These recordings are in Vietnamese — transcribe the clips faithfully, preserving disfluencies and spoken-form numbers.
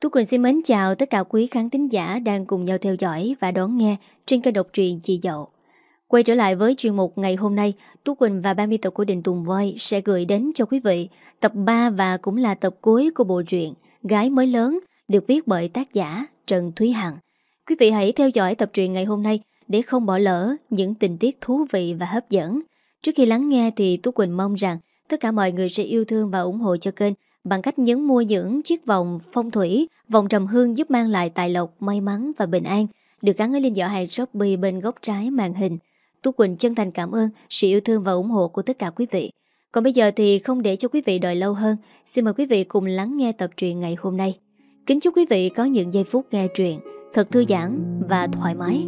Tú Quỳnh xin mến chào tất cả quý khán thính giả đang cùng nhau theo dõi và đón nghe trên kênh độc truyện Chị Dậu. Quay trở lại với chuyên mục ngày hôm nay, Tú Quỳnh và ban biên tập của Đình Tùng Voi sẽ gửi đến cho quý vị tập ba và cũng là tập cuối của bộ truyện Gái Mới Lớn được viết bởi tác giả Trần Thúy Hằng. Quý vị hãy theo dõi tập truyện ngày hôm nay để không bỏ lỡ những tình tiết thú vị và hấp dẫn. Trước khi lắng nghe thì Tú Quỳnh mong rằng tất cả mọi người sẽ yêu thương và ủng hộ cho kênh bằng cách nhấn mua những chiếc vòng phong thủy, vòng trầm hương giúp mang lại tài lộc, may mắn và bình an, được gắn ở link giỏ hàng Shopee bên góc trái màn hình. Tú Quỳnh chân thành cảm ơn sự yêu thương và ủng hộ của tất cả quý vị. Còn bây giờ thì không để cho quý vị đợi lâu hơn, xin mời quý vị cùng lắng nghe tập truyện ngày hôm nay. Kính chúc quý vị có những giây phút nghe truyện thật thư giãn và thoải mái.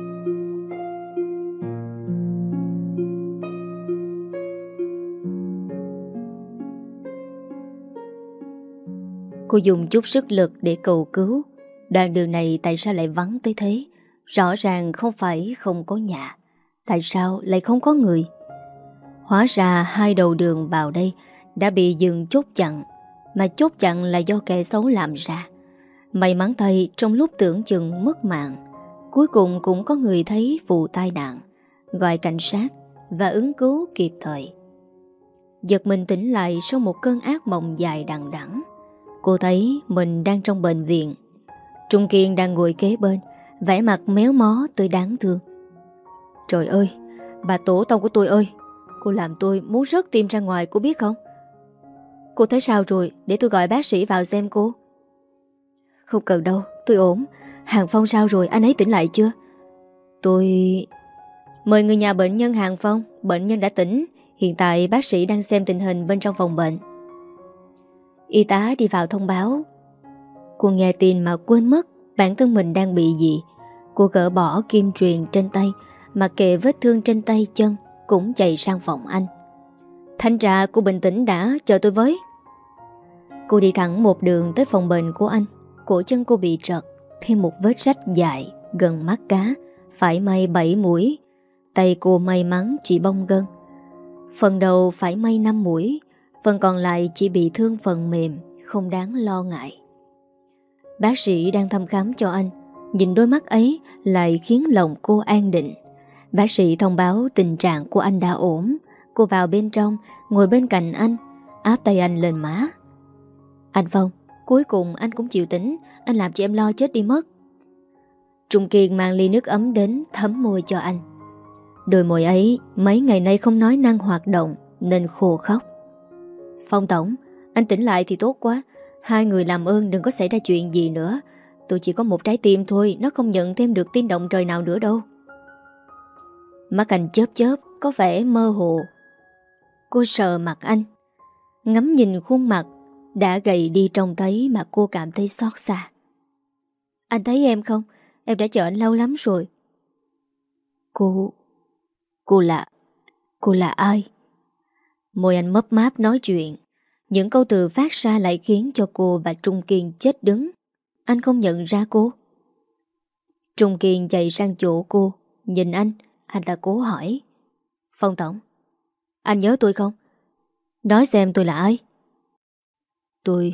Cô dùng chút sức lực để cầu cứu. Đoạn đường này tại sao lại vắng tới thế? Rõ ràng không phải không có nhà. Tại sao lại không có người? Hóa ra hai đầu đường vào đây đã bị dừng chốt chặn. Mà chốt chặn là do kẻ xấu làm ra. May mắn thay trong lúc tưởng chừng mất mạng, cuối cùng cũng có người thấy vụ tai nạn, gọi cảnh sát và ứng cứu kịp thời. Giật mình tỉnh lại sau một cơn ác mộng dài đằng đẵng. Cô thấy mình đang trong bệnh viện. Trung Kiên đang ngồi kế bên, vẻ mặt méo mó tới đáng thương. Trời ơi, bà tổ tông của tôi ơi, cô làm tôi muốn rớt tim ra ngoài, cô biết không? Cô thấy sao rồi, để tôi gọi bác sĩ vào xem cô. Không cần đâu, tôi ổn. Hàng Phong sao rồi, anh ấy tỉnh lại chưa? Tôi... Mời người nhà bệnh nhân Hàng Phong. Bệnh nhân đã tỉnh. Hiện tại bác sĩ đang xem tình hình bên trong phòng bệnh. Y tá đi vào thông báo. Cô nghe tin mà quên mất bản thân mình đang bị gì. Cô gỡ bỏ kim truyền trên tay, mà kệ vết thương trên tay chân, cũng chạy sang phòng anh. Thanh Trà, cô bình tĩnh đã, chờ tôi với. Cô đi thẳng một đường tới phòng bệnh của anh. Cổ chân cô bị trật, thêm một vết rách dài gần mắt cá, phải may bảy mũi. Tay cô may mắn chỉ bong gân. Phần đầu phải may năm mũi, phần còn lại chỉ bị thương phần mềm, không đáng lo ngại. Bác sĩ đang thăm khám cho anh, nhìn đôi mắt ấy lại khiến lòng cô an định. Bác sĩ thông báo tình trạng của anh đã ổn. Cô vào bên trong, ngồi bên cạnh anh, áp tay anh lên má. Anh Phong, cuối cùng anh cũng chịu tỉnh. Anh làm cho em lo chết đi mất. Trung Kiên mang ly nước ấm đến thấm môi cho anh. Đôi môi ấy mấy ngày nay không nói năng hoạt động nên khô khóc. Phong tổng, anh tỉnh lại thì tốt quá. Hai người làm ơn đừng có xảy ra chuyện gì nữa. Tôi chỉ có một trái tim thôi, nó không nhận thêm được tiếng động trời nào nữa đâu. Mắt anh chớp chớp, có vẻ mơ hồ. Cô sờ mặt anh, ngắm nhìn khuôn mặt đã gầy đi trông thấy mà cô cảm thấy xót xa. Anh thấy em không? Em đã chờ anh lâu lắm rồi. Cô... Cô là... Cô là ai? Môi anh mấp máp nói chuyện. Những câu từ phát ra lại khiến cho cô và Trung Kiên chết đứng. Anh không nhận ra cô. Trung Kiên chạy sang chỗ cô, nhìn anh, anh ta cố hỏi. Phong tổng, anh nhớ tôi không? Nói xem tôi là ai? Tôi...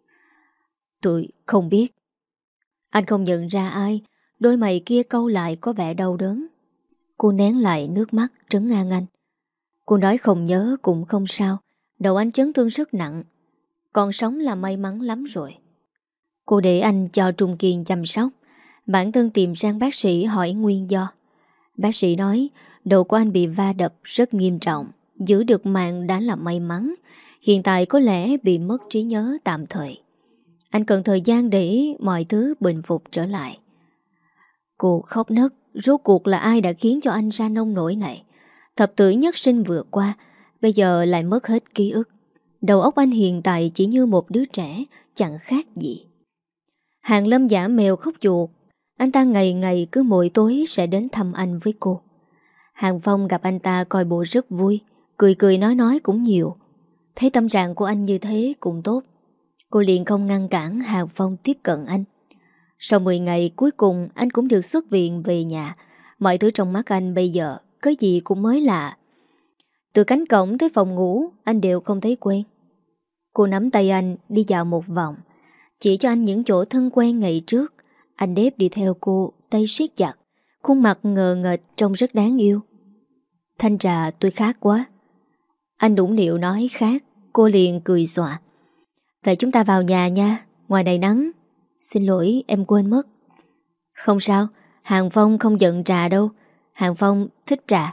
Tôi không biết. Anh không nhận ra ai. Đôi mày kia cau lại có vẻ đau đớn. Cô nén lại nước mắt trấn an anh. Cô nói không nhớ cũng không sao. Đầu anh chấn thương rất nặng. Còn sống là may mắn lắm rồi. Cô để anh cho Trung Kiên chăm sóc. Bản thân tìm sang bác sĩ hỏi nguyên do. Bác sĩ nói đầu của anh bị va đập rất nghiêm trọng. Giữ được mạng đã là may mắn. Hiện tại có lẽ bị mất trí nhớ tạm thời. Anh cần thời gian để mọi thứ bình phục trở lại. Cô khóc nấc. Rốt cuộc là ai đã khiến cho anh ra nông nổi này? Thập tử nhất sinh vừa qua, bây giờ lại mất hết ký ức. Đầu óc anh hiện tại chỉ như một đứa trẻ, chẳng khác gì. Hàng Lâm giả mèo khóc chuột. Anh ta ngày ngày cứ mỗi tối sẽ đến thăm anh với cô. Hàng Phong gặp anh ta coi bộ rất vui, cười cười nói nói cũng nhiều. Thấy tâm trạng của anh như thế cũng tốt. Cô liền không ngăn cản Hàng Phong tiếp cận anh. Sau mười ngày cuối cùng anh cũng được xuất viện về nhà. Mọi thứ trong mắt anh bây giờ cái gì cũng mới lạ. Từ cánh cổng tới phòng ngủ anh đều không thấy quen. Cô nắm tay anh đi dạo một vòng. Chỉ cho anh những chỗ thân quen ngày trước. Anh đếp đi theo cô, tay siết chặt, khuôn mặt ngờ nghệch trông rất đáng yêu. Thanh Trà, tôi khát quá. Anh đũng điệu nói khát. Cô liền cười xòa. Vậy chúng ta vào nhà nha, ngoài này nắng. Xin lỗi, em quên mất. Không sao, Hàng Phong không giận trà đâu. Hàng Phong thích trà.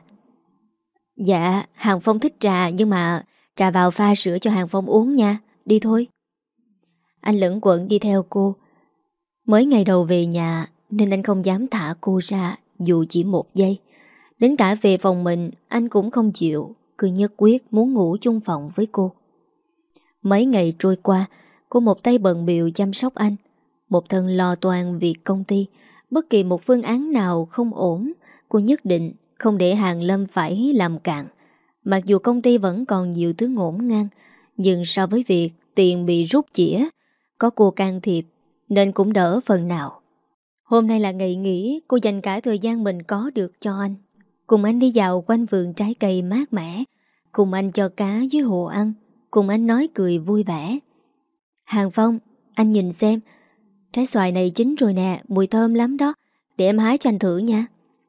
Dạ, Hàng Phong thích trà, nhưng mà trà vào pha sữa cho Hàng Phong uống nha. Đi thôi. Anh lẫn quẩn đi theo cô. Mới ngày đầu về nhà nên anh không dám thả cô ra dù chỉ một giây. Đến cả về phòng mình anh cũng không chịu, cứ nhất quyết muốn ngủ chung phòng với cô. Mấy ngày trôi qua, cô một tay bận bịu chăm sóc anh, một thân lo toan việc công ty. Bất kỳ một phương án nào không ổn, cô nhất định không để Hàng Lâm phải làm cạn. Mặc dù công ty vẫn còn nhiều thứ ngổn ngang, nhưng so với việc tiền bị rút chĩa, có cô can thiệp nên cũng đỡ phần nào. Hôm nay là ngày nghỉ, cô dành cả thời gian mình có được cho anh. Cùng anh đi dạo quanh vườn trái cây mát mẻ, cùng anh cho cá dưới hồ ăn, cùng anh nói cười vui vẻ. Hàng Phong, anh nhìn xem, trái xoài này chín rồi nè, mùi thơm lắm đó, để em hái cho anh thử nha.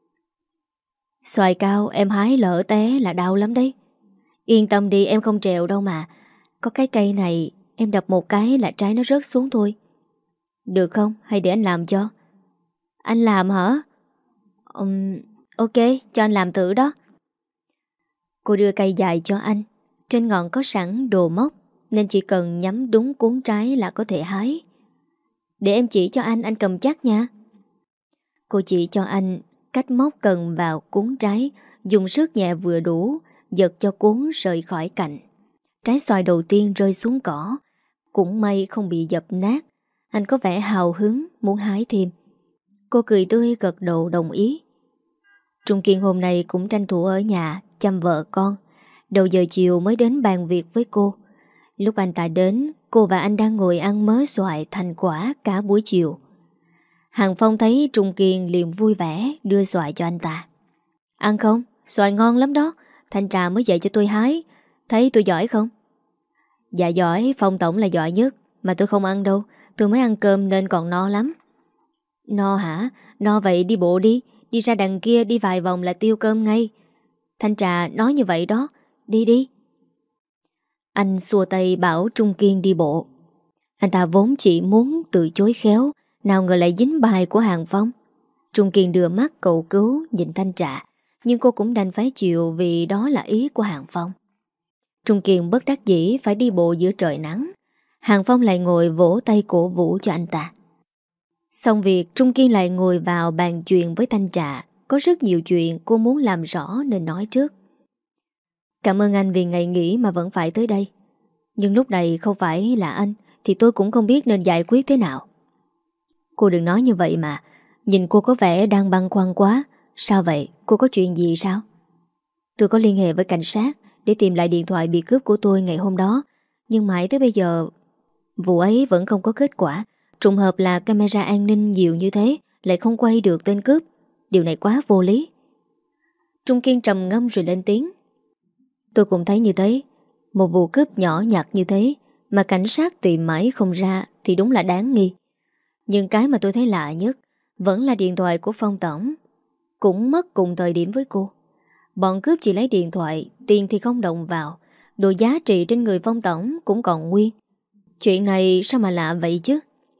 Xoài cao em hái lỡ té là đau lắm đấy. Yên tâm đi, em không trèo đâu mà. Có cái cây này em đập một cái là trái nó rớt xuống thôi. Được không? Hay để anh làm cho? Anh làm hả? Um, ok, cho anh làm thử đó. Cô đưa cây dài cho anh. Trên ngọn có sẵn đồ móc, nên chỉ cần nhắm đúng cuốn trái là có thể hái. Để em chỉ cho anh, anh cầm chắc nha. Cô chỉ cho anh cách móc cần vào cuốn trái, dùng sức nhẹ vừa đủ, giật cho cuốn rời khỏi cạnh. Trái xoài đầu tiên rơi xuống cỏ, cũng may không bị dập nát. Anh có vẻ hào hứng muốn hái thêm. Cô cười tươi gật đầu đồng ý. Trung Kiên hôm nay cũng tranh thủ ở nhà chăm vợ con. Đầu giờ chiều mới đến bàn việc với cô. Lúc anh ta đến, cô và anh đang ngồi ăn mớ xoài thành quả cả buổi chiều. Hàng Phong thấy Trung Kiên liền vui vẻ đưa xoài cho anh ta. Ăn không? Xoài ngon lắm đó. Thanh Trà mới dạy cho tôi hái. Thấy tôi giỏi không? Dạ giỏi, Phong tổng là giỏi nhất. Mà tôi không ăn đâu. Tôi mới ăn cơm nên còn no lắm. No hả? No vậy đi bộ đi. Đi ra đằng kia đi vài vòng là tiêu cơm ngay. Thanh Trà nói như vậy đó. Đi đi. Anh xua tay bảo Trung Kiên đi bộ. Anh ta vốn chỉ muốn từ chối khéo, nào ngờ lại dính bài của Hàng Phong. Trung Kiên đưa mắt cầu cứu nhìn Thanh Trà, nhưng cô cũng đành phải chịu vì đó là ý của Hàng Phong. Trung Kiên bất đắc dĩ phải đi bộ giữa trời nắng. Hàng Phong lại ngồi vỗ tay cổ vũ cho anh ta. Xong việc, Trung Kiên lại ngồi vào bàn chuyện với Thanh Trà. Có rất nhiều chuyện cô muốn làm rõ nên nói trước. Cảm ơn anh vì ngày nghỉ mà vẫn phải tới đây. Nhưng lúc này không phải là anh thì tôi cũng không biết nên giải quyết thế nào. Cô đừng nói như vậy mà. Nhìn cô có vẻ đang băn khoăn quá. Sao vậy? Cô có chuyện gì sao? Tôi có liên hệ với cảnh sát để tìm lại điện thoại bị cướp của tôi ngày hôm đó. Nhưng mãi tới bây giờ vụ ấy vẫn không có kết quả. Trùng hợp là camera an ninh nhiều như thế lại không quay được tên cướp. Điều này quá vô lý. Trung Kiên trầm ngâm rồi lên tiếng. Tôi cũng thấy như thế. Một vụ cướp nhỏ nhặt như thế mà cảnh sát tìm mãi không ra thì đúng là đáng nghi. Nhưng cái mà tôi thấy lạ nhất vẫn là điện thoại của Phong tổng. Cũng mất cùng thời điểm với cô. Bọn cướp chỉ lấy điện thoại, tiền thì không động vào. Đồ giá trị trên người Phong tổng cũng còn nguyên. Chuyện này sao mà lạ vậy chứ?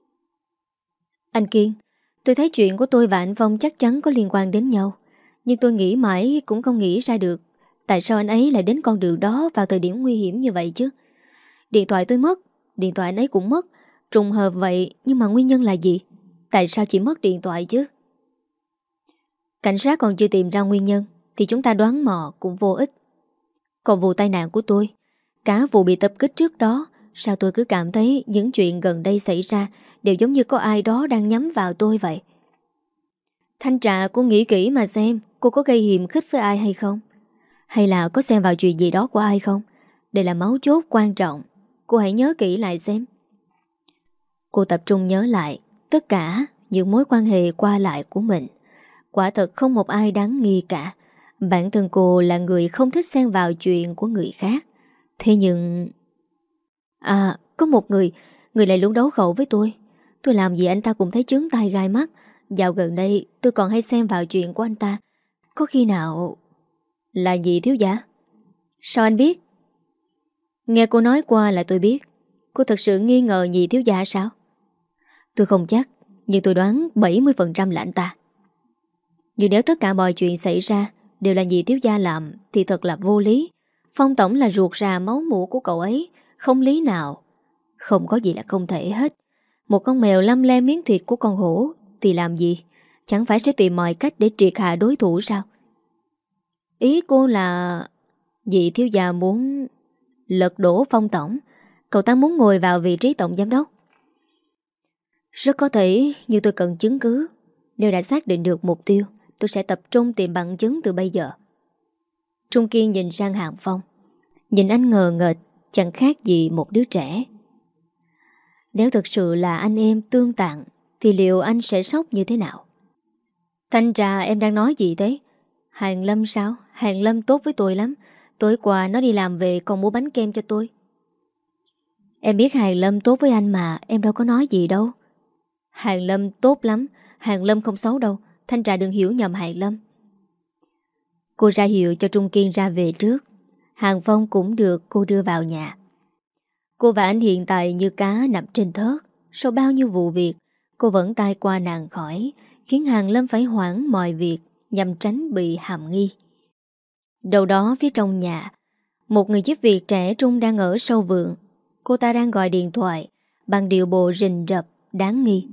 Anh Kiên, tôi thấy chuyện của tôi và anh Phong chắc chắn có liên quan đến nhau. Nhưng tôi nghĩ mãi cũng không nghĩ ra được tại sao anh ấy lại đến con đường đó vào thời điểm nguy hiểm như vậy chứ. Điện thoại tôi mất, điện thoại anh ấy cũng mất. Trùng hợp vậy, nhưng mà nguyên nhân là gì? Tại sao chỉ mất điện thoại chứ? Cảnh sát còn chưa tìm ra nguyên nhân thì chúng ta đoán mò cũng vô ích. Còn vụ tai nạn của tôi, cả vụ bị tập kích trước đó, sao tôi cứ cảm thấy những chuyện gần đây xảy ra đều giống như có ai đó đang nhắm vào tôi vậy? Thanh Trà, cô nghĩ kỹ mà xem cô có gây hiềm khích với ai hay không? Hay là có xem vào chuyện gì đó của ai không? Đây là mấu chốt quan trọng. Cô hãy nhớ kỹ lại xem. Cô tập trung nhớ lại tất cả những mối quan hệ qua lại của mình. Quả thật không một ai đáng nghi cả. Bản thân cô là người không thích xen vào chuyện của người khác. Thế nhưng... À, có một người, Người lại luôn đấu khẩu với tôi. Tôi làm gì anh ta cũng thấy chướng tai gai mắt. Dạo gần đây tôi còn hay xem vào chuyện của anh ta. Có khi nào... Là gì thiếu gia? Sao anh biết? Nghe cô nói qua là tôi biết. Cô thật sự nghi ngờ nhị thiếu gia sao? Tôi không chắc, nhưng tôi đoán bảy mươi phần trăm là anh ta. Nhưng nếu tất cả mọi chuyện xảy ra đều là nhị thiếu gia làm thì thật là vô lý. Phong tổng là ruột rà máu mủ của cậu ấy, không lý nào. Không có gì là không thể hết. Một con mèo lăm le miếng thịt của con hổ thì làm gì? Chẳng phải sẽ tìm mọi cách để triệt hạ đối thủ sao? Ý cô là nhị thiếu gia muốn lật đổ Phong tổng. Cậu ta muốn ngồi vào vị trí tổng giám đốc. Rất có thể, nhưng tôi cần chứng cứ. Nếu đã xác định được mục tiêu, tôi sẽ tập trung tìm bằng chứng từ bây giờ. Trung Kiên nhìn sang Hàng Phong. Nhìn anh ngờ nghệch, chẳng khác gì một đứa trẻ. Nếu thực sự là anh em tương tạng, thì liệu anh sẽ sốc như thế nào? Thanh Trà, em đang nói gì thế? Hàng Lâm sao? Hàng Lâm tốt với tôi lắm. Tối qua nó đi làm về còn mua bánh kem cho tôi. Em biết Hàng Lâm tốt với anh mà, em đâu có nói gì đâu. Hàng Lâm tốt lắm. Hàng Lâm không xấu đâu. Thanh Trà đừng hiểu nhầm Hàng Lâm. Cô ra hiệu cho Trung Kiên ra về trước. Hàng Phong cũng được cô đưa vào nhà. Cô và anh hiện tại như cá nằm trên thớt. Sau bao nhiêu vụ việc, cô vẫn tai qua nạn khỏi, khiến Hàng Lâm phải hoãn mọi việc nhằm tránh bị hàm nghi. Đầu đó phía trong nhà, một người giúp việc trẻ trung đang ở sâu vườn. Cô ta đang gọi điện thoại bằng điệu bộ rình rập đáng nghi.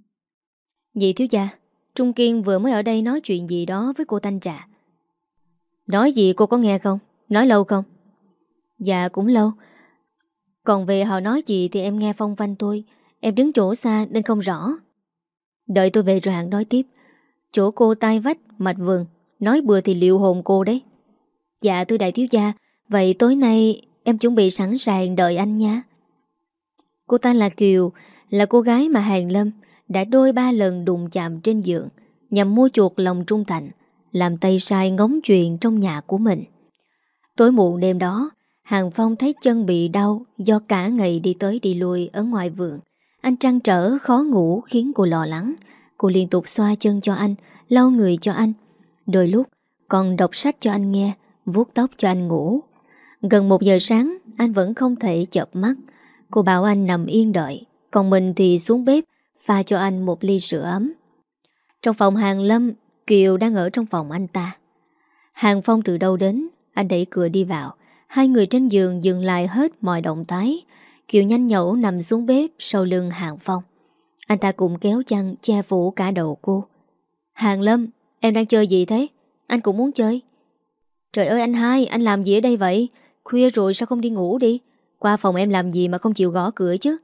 Nhị thiếu gia, Trung Kiên vừa mới ở đây nói chuyện gì đó với cô Thanh Trà. Nói gì cô có nghe không? Nói lâu không? Dạ cũng lâu. Còn về họ nói gì thì em nghe phong phanh tôi. Em đứng chỗ xa nên không rõ. Đợi tôi về rồi hẳn nói tiếp. Chỗ cô tai vách, mạch vườn. Nói bừa thì liệu hồn cô đấy. Dạ thưa đại thiếu gia, vậy tối nay em chuẩn bị sẵn sàng đợi anh nha. Cô ta là Kiều, là cô gái mà Hàng Lâm đã đôi ba lần đụng chạm trên giường nhằm mua chuộc lòng trung thành, làm tay sai ngóng chuyện trong nhà của mình. Tối muộn đêm đó, Hàng Phong thấy chân bị đau do cả ngày đi tới đi lui ở ngoài vườn. Anh trăn trở khó ngủ khiến cô lo lắng. Cô liên tục xoa chân cho anh, lau người cho anh. Đôi lúc còn đọc sách cho anh nghe, vuốt tóc cho anh ngủ. Gần một giờ sáng, anh vẫn không thể chợp mắt. Cô bảo anh nằm yên đợi, còn mình thì xuống bếp pha cho anh một ly sữa ấm. Trong phòng Hàng Lâm, Kiều đang ở trong phòng anh ta. Hàng Phong từ đâu đến, anh đẩy cửa đi vào. Hai người trên giường dừng lại hết mọi động tác. Kiều nhanh nhẩu nằm xuống bếp sau lưng Hàng Phong. Anh ta cũng kéo chăn che phủ cả đầu cô. Hàng Lâm, em đang chơi gì thế? Anh cũng muốn chơi. Trời ơi anh hai, anh làm gì ở đây vậy? Khuya rồi sao không đi ngủ đi? Qua phòng em làm gì mà không chịu gõ cửa chứ?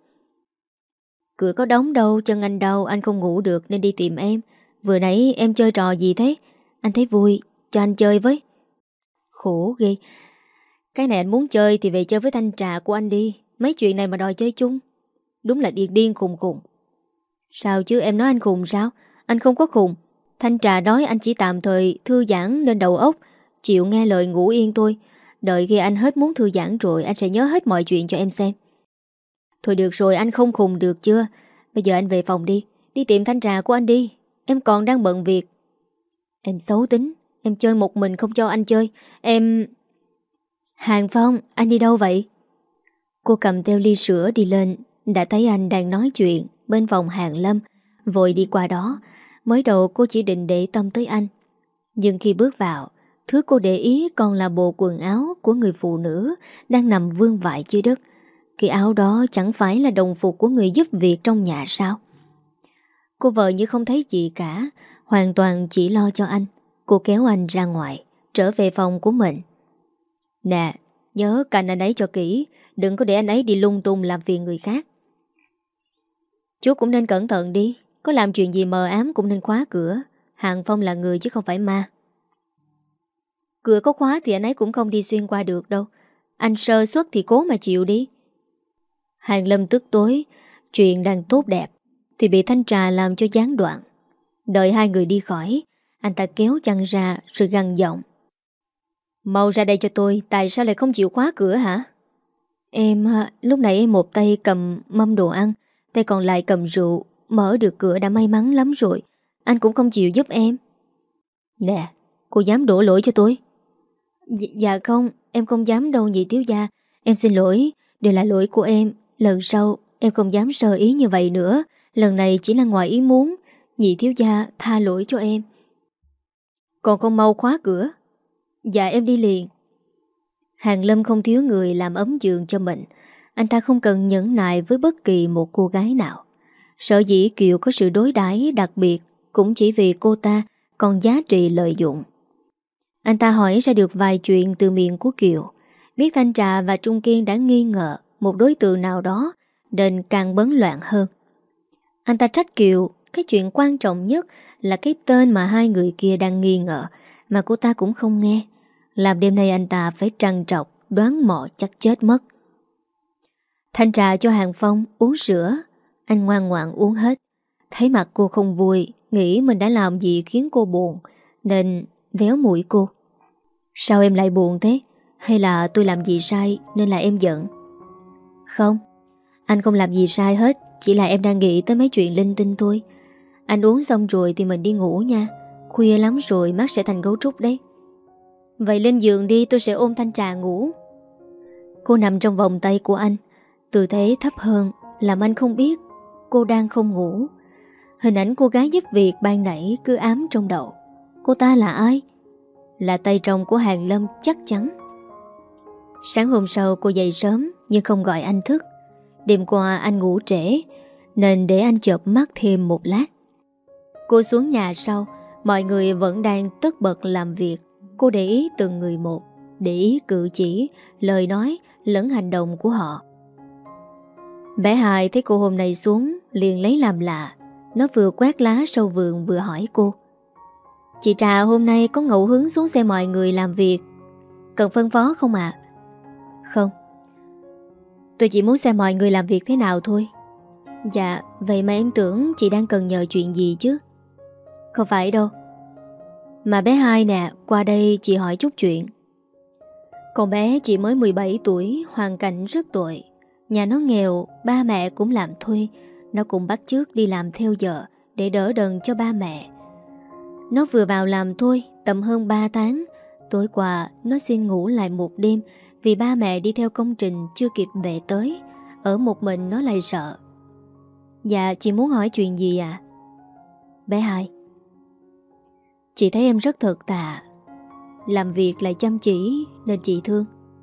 Cửa có đóng đâu, chân anh đau, anh không ngủ được nên đi tìm em. Vừa nãy em chơi trò gì thế? Anh thấy vui, cho anh chơi với. Khổ ghê. Cái này anh muốn chơi thì về chơi với Thanh Trà của anh đi. Mấy chuyện này mà đòi chơi chung, đúng là điên điên khùng khùng. Sao chứ, em nói anh khùng sao? Anh không có khùng. Thanh Trà nói anh chỉ tạm thời thư giãn nên đầu óc, chịu nghe lời ngủ yên thôi. Đợi khi anh hết muốn thư giãn rồi, anh sẽ nhớ hết mọi chuyện cho em xem. Thôi được rồi, anh không khùng được chưa? Bây giờ anh về phòng đi. Đi tìm Thanh Trà của anh đi. Em còn đang bận việc. Em xấu tính. Em chơi một mình không cho anh chơi. Em... Hàng Phong, anh đi đâu vậy? Cô cầm theo ly sữa đi lên. Đã thấy anh đang nói chuyện bên phòng Hàng Lâm, vội đi qua đó. Mới đầu cô chỉ định để tâm tới anh, nhưng khi bước vào, thứ cô để ý còn là bộ quần áo của người phụ nữ đang nằm vương vãi dưới đất. Cái áo đó chẳng phải là đồng phục của người giúp việc trong nhà sao? Cô vợ như không thấy gì cả, hoàn toàn chỉ lo cho anh. Cô kéo anh ra ngoài, trở về phòng của mình. Nè, nhớ canh anh ấy cho kỹ, đừng có để anh ấy đi lung tung làm phiền người khác. Chú cũng nên cẩn thận đi, có làm chuyện gì mờ ám cũng nên khóa cửa. Hàng Phong là người chứ không phải ma. Cửa có khóa thì anh ấy cũng không đi xuyên qua được đâu. Anh sơ suất thì cố mà chịu đi. Hàng Lâm tức tối, chuyện đang tốt đẹp thì bị Thanh Trà làm cho gián đoạn. Đợi hai người đi khỏi, anh ta kéo chăn ra rồi gằn giọng. Mau ra đây cho tôi, tại sao lại không chịu khóa cửa hả? Em à, lúc nãy em một tay cầm mâm đồ ăn, tay còn lại cầm rượu. Mở được cửa đã may mắn lắm rồi. Anh cũng không chịu giúp em. Nè, cô dám đổ lỗi cho tôi? Dạ, dạ không, em không dám đâu nhị thiếu gia. Em xin lỗi, đều là lỗi của em. Lần sau em không dám sơ ý như vậy nữa. Lần này chỉ là ngoài ý muốn. Nhị thiếu gia tha lỗi cho em. Còn không mau khóa cửa. Dạ em đi liền. Hàng Lâm không thiếu người làm ấm giường cho mình. Anh ta không cần nhẫn nại với bất kỳ một cô gái nào. Sở dĩ Kiều có sự đối đãi đặc biệt cũng chỉ vì cô ta còn giá trị lợi dụng. Anh ta hỏi ra được vài chuyện từ miệng của Kiều. Biết Thanh Trà và Trung Kiên đã nghi ngờ một đối tượng nào đó nên càng bấn loạn hơn. Anh ta trách Kiều, cái chuyện quan trọng nhất là cái tên mà hai người kia đang nghi ngờ mà cô ta cũng không nghe. Làm đêm nay anh ta phải trằn trọc, đoán mò chắc chết mất. Thanh Trà cho Hàng Phong uống sữa. Anh ngoan ngoãn uống hết. Thấy mặt cô không vui, nghĩ mình đã làm gì khiến cô buồn, nên véo mũi cô. Sao em lại buồn thế? Hay là tôi làm gì sai nên là em giận? Không, anh không làm gì sai hết. Chỉ là em đang nghĩ tới mấy chuyện linh tinh thôi. Anh uống xong rồi thì mình đi ngủ nha. Khuya lắm rồi mắt sẽ thành gấu trúc đấy. Vậy lên giường đi, tôi sẽ ôm Thanh Trà ngủ. Cô nằm trong vòng tay của anh, tư thế thấp hơn làm anh không biết cô đang không ngủ. Hình ảnh cô gái giúp việc ban nãy cứ ám trong đầu. Cô ta là ai? Là tay trong của Hàng Lâm chắc chắn. Sáng hôm sau cô dậy sớm nhưng không gọi anh thức. Đêm qua anh ngủ trễ nên để anh chợp mắt thêm một lát. Cô xuống nhà sau, mọi người vẫn đang tất bật làm việc. Cô để ý từng người một, để ý cử chỉ, lời nói lẫn hành động của họ. Bé Hai thấy cô hôm nay xuống liền lấy làm lạ. Nó vừa quét lá sau vườn vừa hỏi cô: Chị Trà hôm nay có ngẫu hứng xuống xem mọi người làm việc, cần phân phó không ạ? À? Không, tôi chỉ muốn xem mọi người làm việc thế nào thôi. Dạ, vậy mà em tưởng chị đang cần nhờ chuyện gì chứ? Không phải đâu. Mà bé Hai nè, qua đây chị hỏi chút chuyện. Con bé chỉ mới mười bảy tuổi, hoàn cảnh rất tồi. Nhà nó nghèo, ba mẹ cũng làm thuê. Nó cũng bắt chước đi làm theo giờ để đỡ đần cho ba mẹ. Nó vừa vào làm thôi, tầm hơn ba tháng. Tối qua nó xin ngủ lại một đêm vì ba mẹ đi theo công trình chưa kịp về tới. Ở một mình nó lại sợ. Dạ, chị muốn hỏi chuyện gì à? Bé Hai, chị thấy em rất thật thà, làm việc lại chăm chỉ nên chị thương.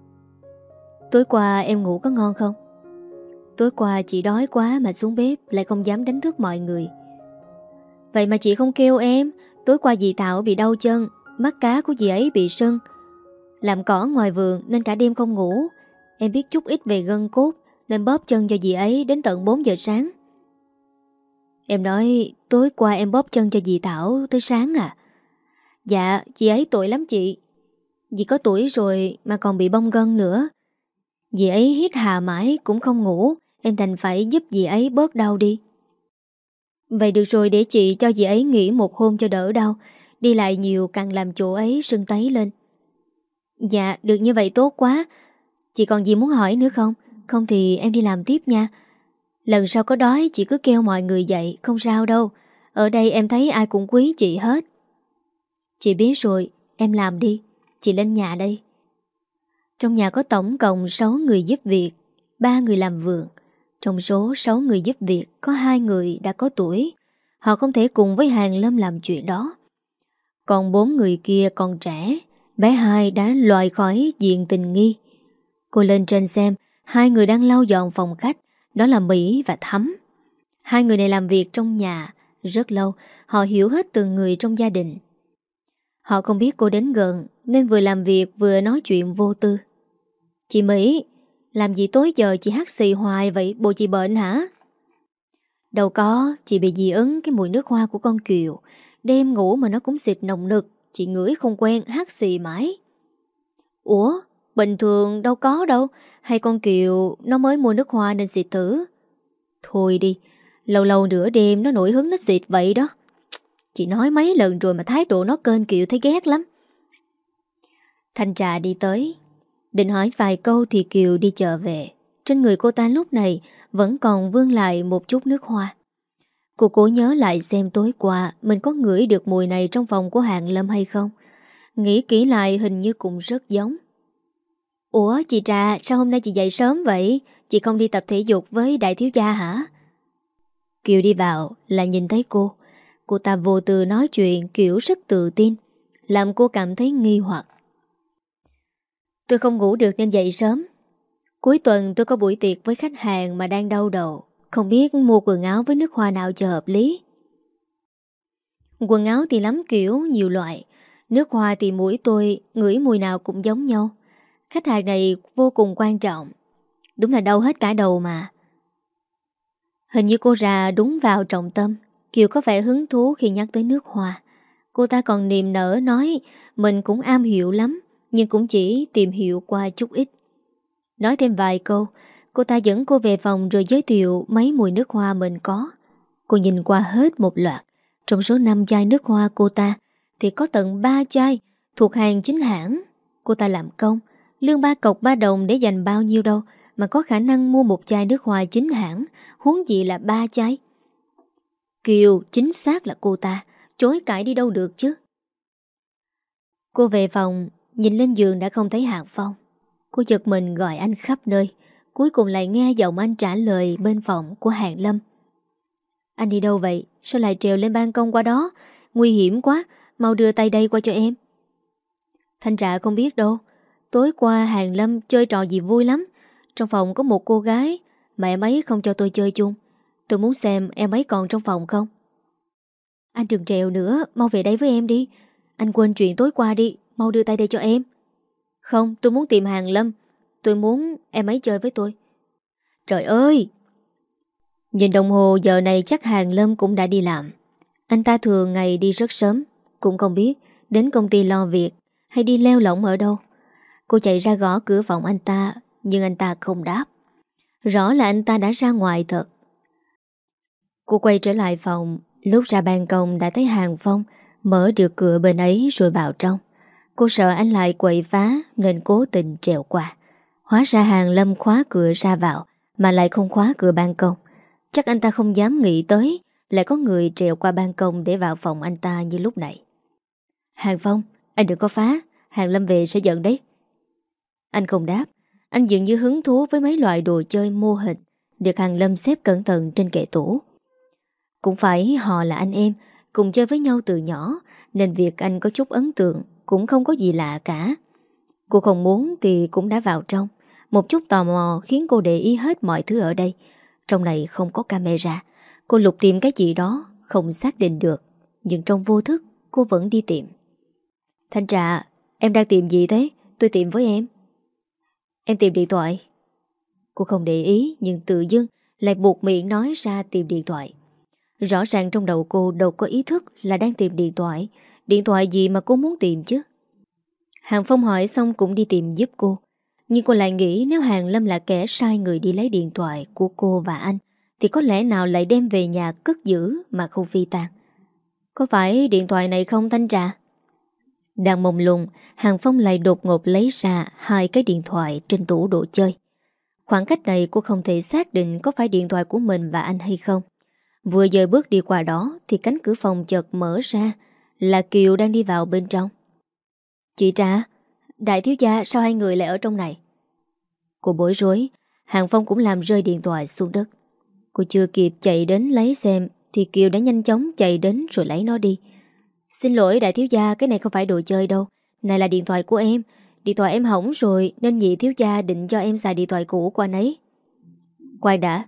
Tối qua em ngủ có ngon không? Tối qua chị đói quá mà xuống bếp lại không dám đánh thức mọi người. Vậy mà chị không kêu em. Tối qua dì Thảo bị đau chân, mắt cá của dì ấy bị sưng, làm cỏ ngoài vườn nên cả đêm không ngủ. Em biết chút ít về gân cốt nên bóp chân cho dì ấy đến tận bốn giờ sáng. Em nói tối qua em bóp chân cho dì Thảo tới sáng à? Dạ, dì ấy tội lắm chị. Dì có tuổi rồi mà còn bị bong gân nữa. Dì ấy hít hà mãi cũng không ngủ. Em thành phải giúp dì ấy bớt đau đi. Vậy được rồi, để chị cho dì ấy nghỉ một hôm cho đỡ đau. Đi lại nhiều càng làm chỗ ấy sưng tấy lên. Dạ, được như vậy tốt quá. Chị còn gì muốn hỏi nữa không? Không thì em đi làm tiếp nha. Lần sau có đói chị cứ kêu mọi người dậy, không sao đâu. Ở đây em thấy ai cũng quý chị hết. Chị biết rồi, em làm đi. Chị lên nhà đây. Trong nhà có tổng cộng sáu người giúp việc, ba người làm vườn. Trong số sáu người giúp việc có hai người đã có tuổi. Họ không thể cùng với Hàng Lâm làm chuyện đó. Còn bốn người kia còn trẻ. Bé Hai đã loại khỏi diện tình nghi. Cô lên trên xem, hai người đang lau dọn phòng khách. Đó là Mỹ và Thắm. Hai người này làm việc trong nhà rất lâu. Họ hiểu hết từng người trong gia đình. Họ không biết cô đến gần nên vừa làm việc vừa nói chuyện vô tư. Chị Mỹ, làm gì tối giờ chị hắt xì hoài vậy? Bộ chị bệnh hả? Đâu có, chị bị dị ứng cái mùi nước hoa của con Kiều. Đêm ngủ mà nó cũng xịt nồng nực. Chị ngửi không quen, hắt xì mãi. Ủa, bình thường đâu có đâu. Hay con Kiều nó mới mua nước hoa nên xịt thử? Thôi đi, lâu lâu nửa đêm nó nổi hứng nó xịt vậy đó. Chị nói mấy lần rồi mà thái độ nó kênh Kiều thấy ghét lắm. Thanh Trà đi tới, định hỏi vài câu thì Kiều đi chợ về. trên người cô ta lúc này vẫn còn vương lại một chút nước hoa. Cô cố nhớ lại xem tối qua mình có ngửi được mùi này trong phòng của Hàng Lâm hay không. Nghĩ kỹ lại hình như cũng rất giống. Ủa chị Trà, sao hôm nay chị dậy sớm vậy? Chị không đi tập thể dục với đại thiếu gia hả? Kiều đi vào là nhìn thấy cô. Cô ta vô tư nói chuyện kiểu rất tự tin, làm cô cảm thấy nghi hoặc. Tôi không ngủ được nên dậy sớm. Cuối tuần tôi có buổi tiệc với khách hàng mà đang đau đầu, không biết mua quần áo với nước hoa nào cho hợp lý. Quần áo thì lắm kiểu, nhiều loại. Nước hoa thì mũi tôi ngửi mùi nào cũng giống nhau. Khách hàng này vô cùng quan trọng. Đúng là đau hết cả đầu mà. Hình như cô ra đúng vào trọng tâm. Kiều có vẻ hứng thú khi nhắc tới nước hoa. Cô ta còn niềm nở nói mình cũng am hiểu lắm, nhưng cũng chỉ tìm hiểu qua chút ít. Nói thêm vài câu, cô ta dẫn cô về phòng rồi giới thiệu mấy mùi nước hoa mình có. Cô nhìn qua hết một loạt. Trong số năm chai nước hoa cô ta thì có tận ba chai thuộc hàng chính hãng. Cô ta làm công, lương ba cọc ba đồng để dành bao nhiêu đâu mà có khả năng mua một chai nước hoa chính hãng, huống gì là ba chai. Kiều chính xác là cô ta, chối cãi đi đâu được chứ. Cô về phòng, nhìn lên giường đã không thấy Hàng Phong. Cô giật mình gọi anh khắp nơi, cuối cùng lại nghe giọng anh trả lời bên phòng của Hàng Lâm. Anh đi đâu vậy? Sao lại trèo lên ban công qua đó? Nguy hiểm quá, mau đưa tay đây qua cho em. Thanh Trà không biết đâu. Tối qua Hàng Lâm chơi trò gì vui lắm. Trong phòng có một cô gái mà em ấy không cho tôi chơi chung. Tôi muốn xem em ấy còn trong phòng không. Anh đừng trèo nữa, mau về đây với em đi. Anh quên chuyện tối qua đi, mau đưa tay đây cho em. Không, tôi muốn tìm Hàng Lâm. Tôi muốn em ấy chơi với tôi. Trời ơi! Nhìn đồng hồ giờ này chắc Hàng Lâm cũng đã đi làm. Anh ta thường ngày đi rất sớm, cũng không biết đến công ty lo việc hay đi leo lỏng ở đâu. Cô chạy ra gõ cửa phòng anh ta, nhưng anh ta không đáp. Rõ là anh ta đã ra ngoài thật. Cô quay trở lại phòng, lúc ra ban công đã thấy Hàng Phong mở được cửa bên ấy rồi vào trong. Cô sợ anh lại quậy phá nên cố tình trèo qua. Hóa ra Hàng Lâm khóa cửa ra vào mà lại không khóa cửa ban công. Chắc anh ta không dám nghĩ tới lại có người trèo qua ban công để vào phòng anh ta như lúc nãy. Hàng Phong, anh đừng có phá, Hàng Lâm về sẽ giận đấy. Anh không đáp. Anh dường như hứng thú với mấy loại đồ chơi mô hình được Hàng Lâm xếp cẩn thận trên kệ tủ. Cũng phải họ là anh em, cùng chơi với nhau từ nhỏ, nên việc anh có chút ấn tượng cũng không có gì lạ cả. Cô không muốn thì cũng đã vào trong. Một chút tò mò khiến cô để ý hết mọi thứ ở đây. Trong này không có camera. Cô lục tìm cái gì đó không xác định được, nhưng trong vô thức cô vẫn đi tìm. Thanh Trà, em đang tìm gì thế? Tôi tìm với em. Em tìm điện thoại. Cô không để ý nhưng tự dưng lại buộc miệng nói ra tìm điện thoại. Rõ ràng trong đầu cô đâu có ý thức là đang tìm điện thoại. Điện thoại gì mà cô muốn tìm chứ? Hàng Phong hỏi xong cũng đi tìm giúp cô. Nhưng cô lại nghĩ nếu Hàng Lâm là kẻ sai người đi lấy điện thoại của cô và anh thì có lẽ nào lại đem về nhà cất giữ mà không phi tang. Có phải điện thoại này không Thanh Trà? Đang mông lung, Hàng Phong lại đột ngột lấy ra hai cái điện thoại trên tủ đồ chơi. Khoảng cách này cô không thể xác định có phải điện thoại của mình và anh hay không. Vừa dời bước đi qua đó thì cánh cửa phòng chợt mở ra, là Kiều đang đi vào bên trong. Chị Trà, đại thiếu gia sao hai người lại ở trong này? Cô bối rối. Hàng Phong cũng làm rơi điện thoại xuống đất. Cô chưa kịp chạy đến lấy xem thì Kiều đã nhanh chóng chạy đến rồi lấy nó đi. Xin lỗi đại thiếu gia, cái này không phải đồ chơi đâu. Này là điện thoại của em. Điện thoại em hỏng rồi nên nhị thiếu gia định cho em xài điện thoại cũ của anh ấy. Khoan đã.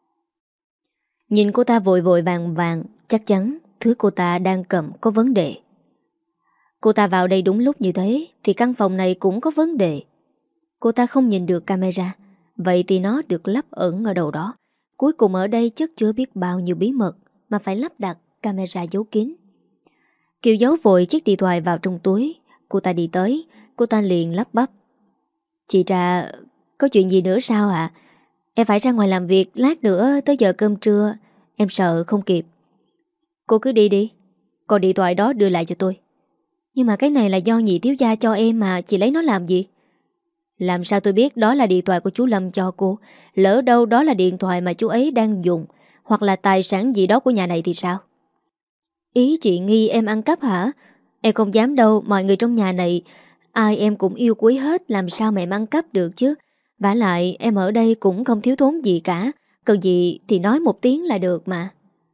Nhìn cô ta vội vội vàng vàng, chắc chắn thứ cô ta đang cầm có vấn đề. Cô ta vào đây đúng lúc như thế thì căn phòng này cũng có vấn đề. Cô ta không nhìn được camera, vậy thì nó được lắp ẩn ở đâu đó. Cuối cùng ở đây chất chứa biết bao nhiêu bí mật mà phải lắp đặt camera giấu kín. Kiều giấu vội chiếc điện thoại vào trong túi. Cô ta đi tới, cô ta liền lắp bắp. Chị Trà, có chuyện gì nữa sao ạ? À? Em phải ra ngoài làm việc, lát nữa tới giờ cơm trưa. Em sợ không kịp. Cô cứ đi đi, còn điện thoại đó đưa lại cho tôi. Nhưng mà cái này là do nhị thiếu gia cho em mà, chị lấy nó làm gì? Làm sao tôi biết đó là điện thoại của chú Lâm cho cô? Lỡ đâu đó là điện thoại mà chú ấy đang dùng, hoặc là tài sản gì đó của nhà này thì sao? Ý chị nghi em ăn cắp hả? Em không dám đâu, mọi người trong nhà này ai em cũng yêu quý hết, làm sao mà em ăn cắp được chứ? Vả lại em ở đây cũng không thiếu thốn gì cả, cần gì thì nói một tiếng là được mà.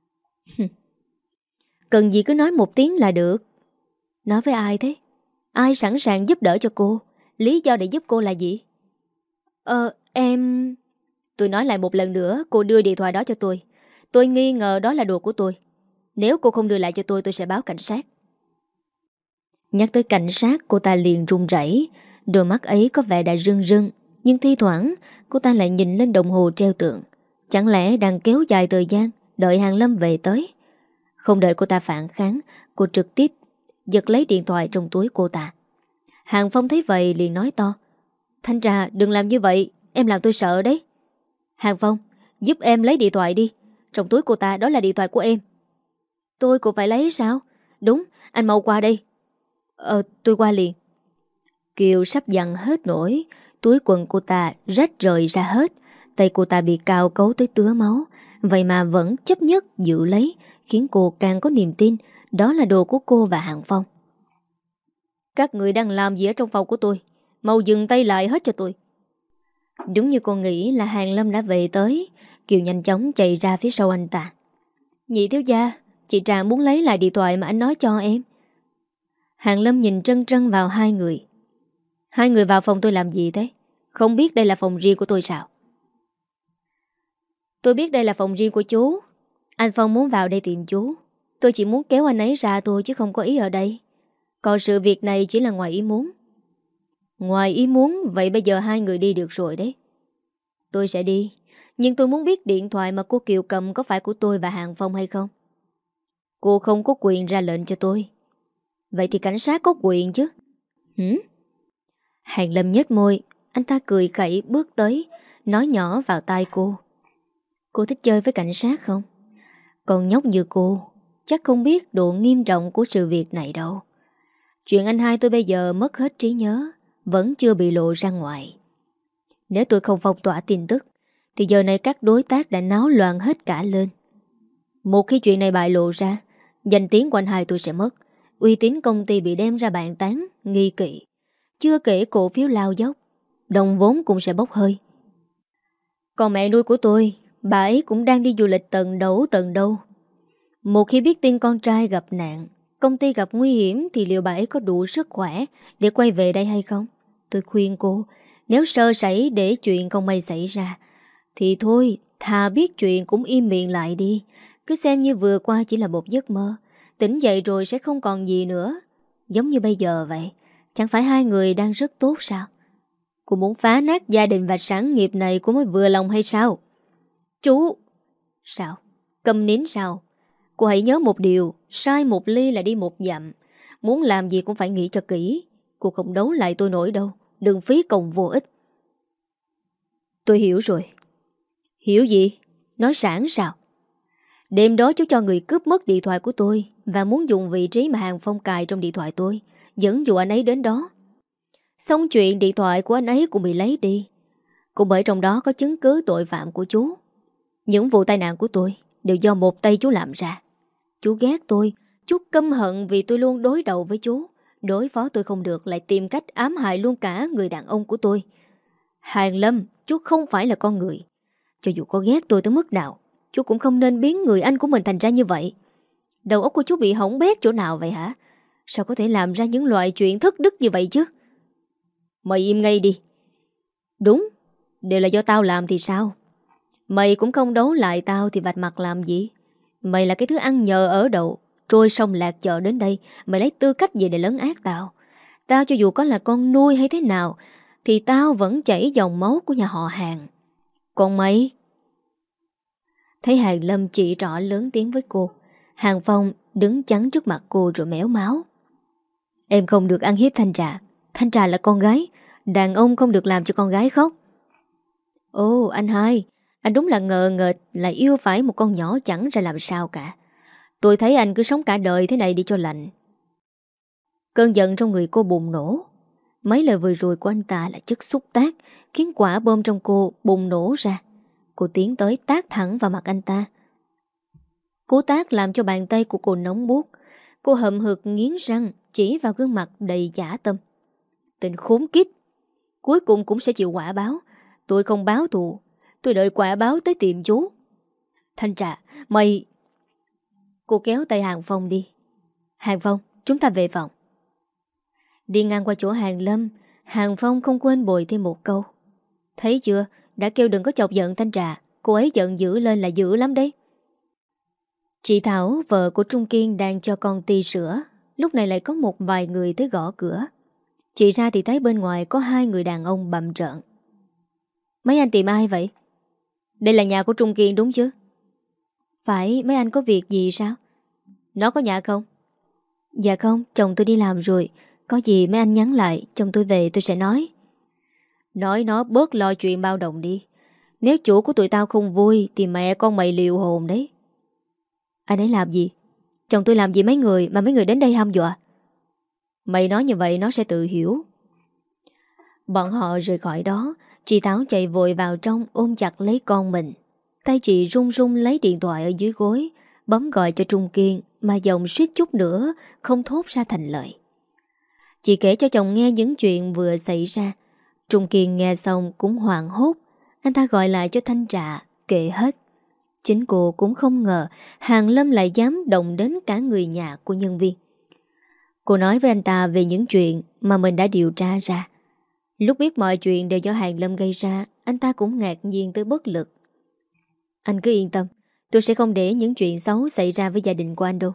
Cần gì cứ nói một tiếng là được. Nói với ai thế? Ai sẵn sàng giúp đỡ cho cô? Lý do để giúp cô là gì? Ờ, em... Tôi nói lại một lần nữa, cô đưa điện thoại đó cho tôi. Tôi nghi ngờ đó là đồ của tôi. Nếu cô không đưa lại cho tôi, tôi sẽ báo cảnh sát. Nhắc tới cảnh sát, cô ta liền run rẩy. Đôi mắt ấy có vẻ đã rưng rưng, nhưng thi thoảng cô ta lại nhìn lên đồng hồ treo tường. Chẳng lẽ đang kéo dài thời gian đợi Hàng Lâm về tới? Không đợi cô ta phản kháng, cô trực tiếp giật lấy điện thoại trong túi cô ta. Hàng Phong thấy vậy liền nói to: Thanh Trà, đừng làm như vậy, em làm tôi sợ đấy. Hàng Phong, giúp em lấy điện thoại đi. Trong túi cô ta đó là điện thoại của em. Tôi cũng phải lấy sao? Đúng, anh mau qua đây. Ờ, tôi qua liền. Kiều sắp dặn hết nổi, túi quần cô ta rách rời ra hết. Tay cô ta bị cào cấu tới tứa máu, vậy mà vẫn chấp nhất giữ lấy, khiến cô càng có niềm tin đó là đồ của cô và Hàng Phong. Các người đang làm gì ở trong phòng của tôi? Mau dừng tay lại hết cho tôi. Đúng như cô nghĩ là Hàng Lâm đã về tới, Kiều nhanh chóng chạy ra phía sau anh ta. Nhị thiếu gia, chị Trà muốn lấy lại điện thoại mà anh nói cho em. Hàng Lâm nhìn trân trân vào hai người. Hai người vào phòng tôi làm gì thế? Không biết đây là phòng riêng của tôi sao? Tôi biết đây là phòng riêng của chú. Anh Phong muốn vào đây tìm chú. Tôi chỉ muốn kéo anh ấy ra thôi chứ không có ý ở đây. Còn sự việc này chỉ là ngoài ý muốn. Ngoài ý muốn, vậy bây giờ hai người đi được rồi đấy. Tôi sẽ đi, nhưng tôi muốn biết điện thoại mà cô Kiều cầm có phải của tôi và Hàng Phong hay không. Cô không có quyền ra lệnh cho tôi. Vậy thì cảnh sát có quyền chứ. Hử? Hàng Lâm nhếch môi, anh ta cười khẩy bước tới, nói nhỏ vào tai cô. Cô thích chơi với cảnh sát không? Còn nhóc như cô chắc không biết độ nghiêm trọng của sự việc này đâu. Chuyện anh hai tôi bây giờ mất hết trí nhớ, vẫn chưa bị lộ ra ngoài. Nếu tôi không phong tỏa tin tức thì giờ này các đối tác đã náo loạn hết cả lên. Một khi chuyện này bại lộ ra, danh tiếng của anh hai tôi sẽ mất, uy tín công ty bị đem ra bàn tán, nghi kỵ. Chưa kể cổ phiếu lao dốc, đồng vốn cũng sẽ bốc hơi. Còn mẹ nuôi của tôi, bà ấy cũng đang đi du lịch tận đâu tận đâu. Một khi biết tin con trai gặp nạn, công ty gặp nguy hiểm, thì liệu bà ấy có đủ sức khỏe để quay về đây hay không? Tôi khuyên cô, nếu sơ sẩy để chuyện không may xảy ra thì thôi, thà biết chuyện cũng im miệng lại đi. Cứ xem như vừa qua chỉ là một giấc mơ, tỉnh dậy rồi sẽ không còn gì nữa. Giống như bây giờ vậy. Chẳng phải hai người đang rất tốt sao? Cô muốn phá nát gia đình và sản nghiệp này cô mới vừa lòng hay sao? Chú! Sao? Câm nín sao? Cô hãy nhớ một điều, sai một ly là đi một dặm. Muốn làm gì cũng phải nghĩ cho kỹ. Cô không đấu lại tôi nổi đâu. Đừng phí công vô ích. Tôi hiểu rồi. Hiểu gì? Nói sẵn sao? Đêm đó chú cho người cướp mất điện thoại của tôi và muốn dùng vị trí mà Hàng Phong cài trong điện thoại tôi, dẫn dụ anh ấy đến đó. Xong chuyện điện thoại của anh ấy cũng bị lấy đi. Cũng bởi trong đó có chứng cứ tội phạm của chú. Những vụ tai nạn của tôi đều do một tay chú làm ra. Chú ghét tôi, chú căm hận vì tôi luôn đối đầu với chú. Đối phó tôi không được lại tìm cách ám hại luôn cả người đàn ông của tôi. Hàng Lâm, chú không phải là con người. Cho dù có ghét tôi tới mức nào, chú cũng không nên biến người anh của mình thành ra như vậy. Đầu óc của chú bị hỏng bét chỗ nào vậy hả? Sao có thể làm ra những loại chuyện thất đức như vậy chứ? Mày im ngay đi. Đúng, đều là do tao làm thì sao? Mày cũng không đấu lại tao thì vạch mặt làm gì? Mày là cái thứ ăn nhờ ở đậu, trôi sông lạc chợ đến đây, mày lấy tư cách gì để lấn át tao? Tao cho dù có là con nuôi hay thế nào thì tao vẫn chảy dòng máu của nhà họ Hàng. Còn mày? Thấy Hàng Lâm chỉ trỏ lớn tiếng với cô, Hàng Phong đứng chắn trước mặt cô rồi méo máu. Em không được ăn hiếp Thanh Trà. Thanh Trà là con gái, đàn ông không được làm cho con gái khóc. Ồ anh hai, anh đúng là ngờ nghệch là yêu phải một con nhỏ chẳng ra làm sao cả. Tôi thấy anh cứ sống cả đời thế này đi cho lạnh. Cơn giận trong người cô bùng nổ. Mấy lời vừa rồi của anh ta là chất xúc tác, khiến quả bom trong cô bùng nổ ra. Cô tiến tới tát thẳng vào mặt anh ta. Cú tát làm cho bàn tay của cô nóng buốt. Cô hậm hực nghiến răng chỉ vào gương mặt đầy dã tâm. Tên khốn kiếp, cuối cùng cũng sẽ chịu quả báo. Tôi không báo thù, tôi đợi quả báo tới tìm chú. Thanh Trà, mày... Cô kéo tay Hàng Phong đi. Hàng Phong, chúng ta về phòng. Đi ngang qua chỗ Hàng Lâm, Hàng Phong không quên bồi thêm một câu. Thấy chưa, đã kêu đừng có chọc giận Thanh Trà. Cô ấy giận dữ lên là dữ lắm đấy. Chị Thảo, vợ của Trung Kiên đang cho con ti sữa. Lúc này lại có một vài người tới gõ cửa. Chị ra thì thấy bên ngoài có hai người đàn ông bặm trợn. Mấy anh tìm ai vậy? Đây là nhà của Trung Kiên đúng chứ? Phải, mấy anh có việc gì sao? Nó có nhà không? Dạ không, chồng tôi đi làm rồi. Có gì mấy anh nhắn lại, chồng tôi về tôi sẽ nói. Nói nó bớt lo chuyện bao đồng đi. Nếu chủ của tụi tao không vui thì mẹ con mày liều hồn đấy. Anh ấy làm gì? Chồng tôi làm gì mấy người mà mấy người đến đây hăm dọa? Mày nói như vậy nó sẽ tự hiểu. Bọn họ rời khỏi đó. Chị Thảo chạy vội vào trong ôm chặt lấy con mình. Tay chị run run lấy điện thoại ở dưới gối, bấm gọi cho Trung Kiên mà giọng suýt chút nữa không thốt ra thành lời. Chị kể cho chồng nghe những chuyện vừa xảy ra. Trung Kiên nghe xong cũng hoảng hốt. Anh ta gọi lại cho Thanh Trà kể hết. Chính cô cũng không ngờ Hàng Lâm lại dám động đến cả người nhà của nhân viên. Cô nói với anh ta về những chuyện mà mình đã điều tra ra. Lúc biết mọi chuyện đều do Hàng Lâm gây ra, anh ta cũng ngạc nhiên tới bất lực. Anh cứ yên tâm, tôi sẽ không để những chuyện xấu xảy ra với gia đình của anh đâu.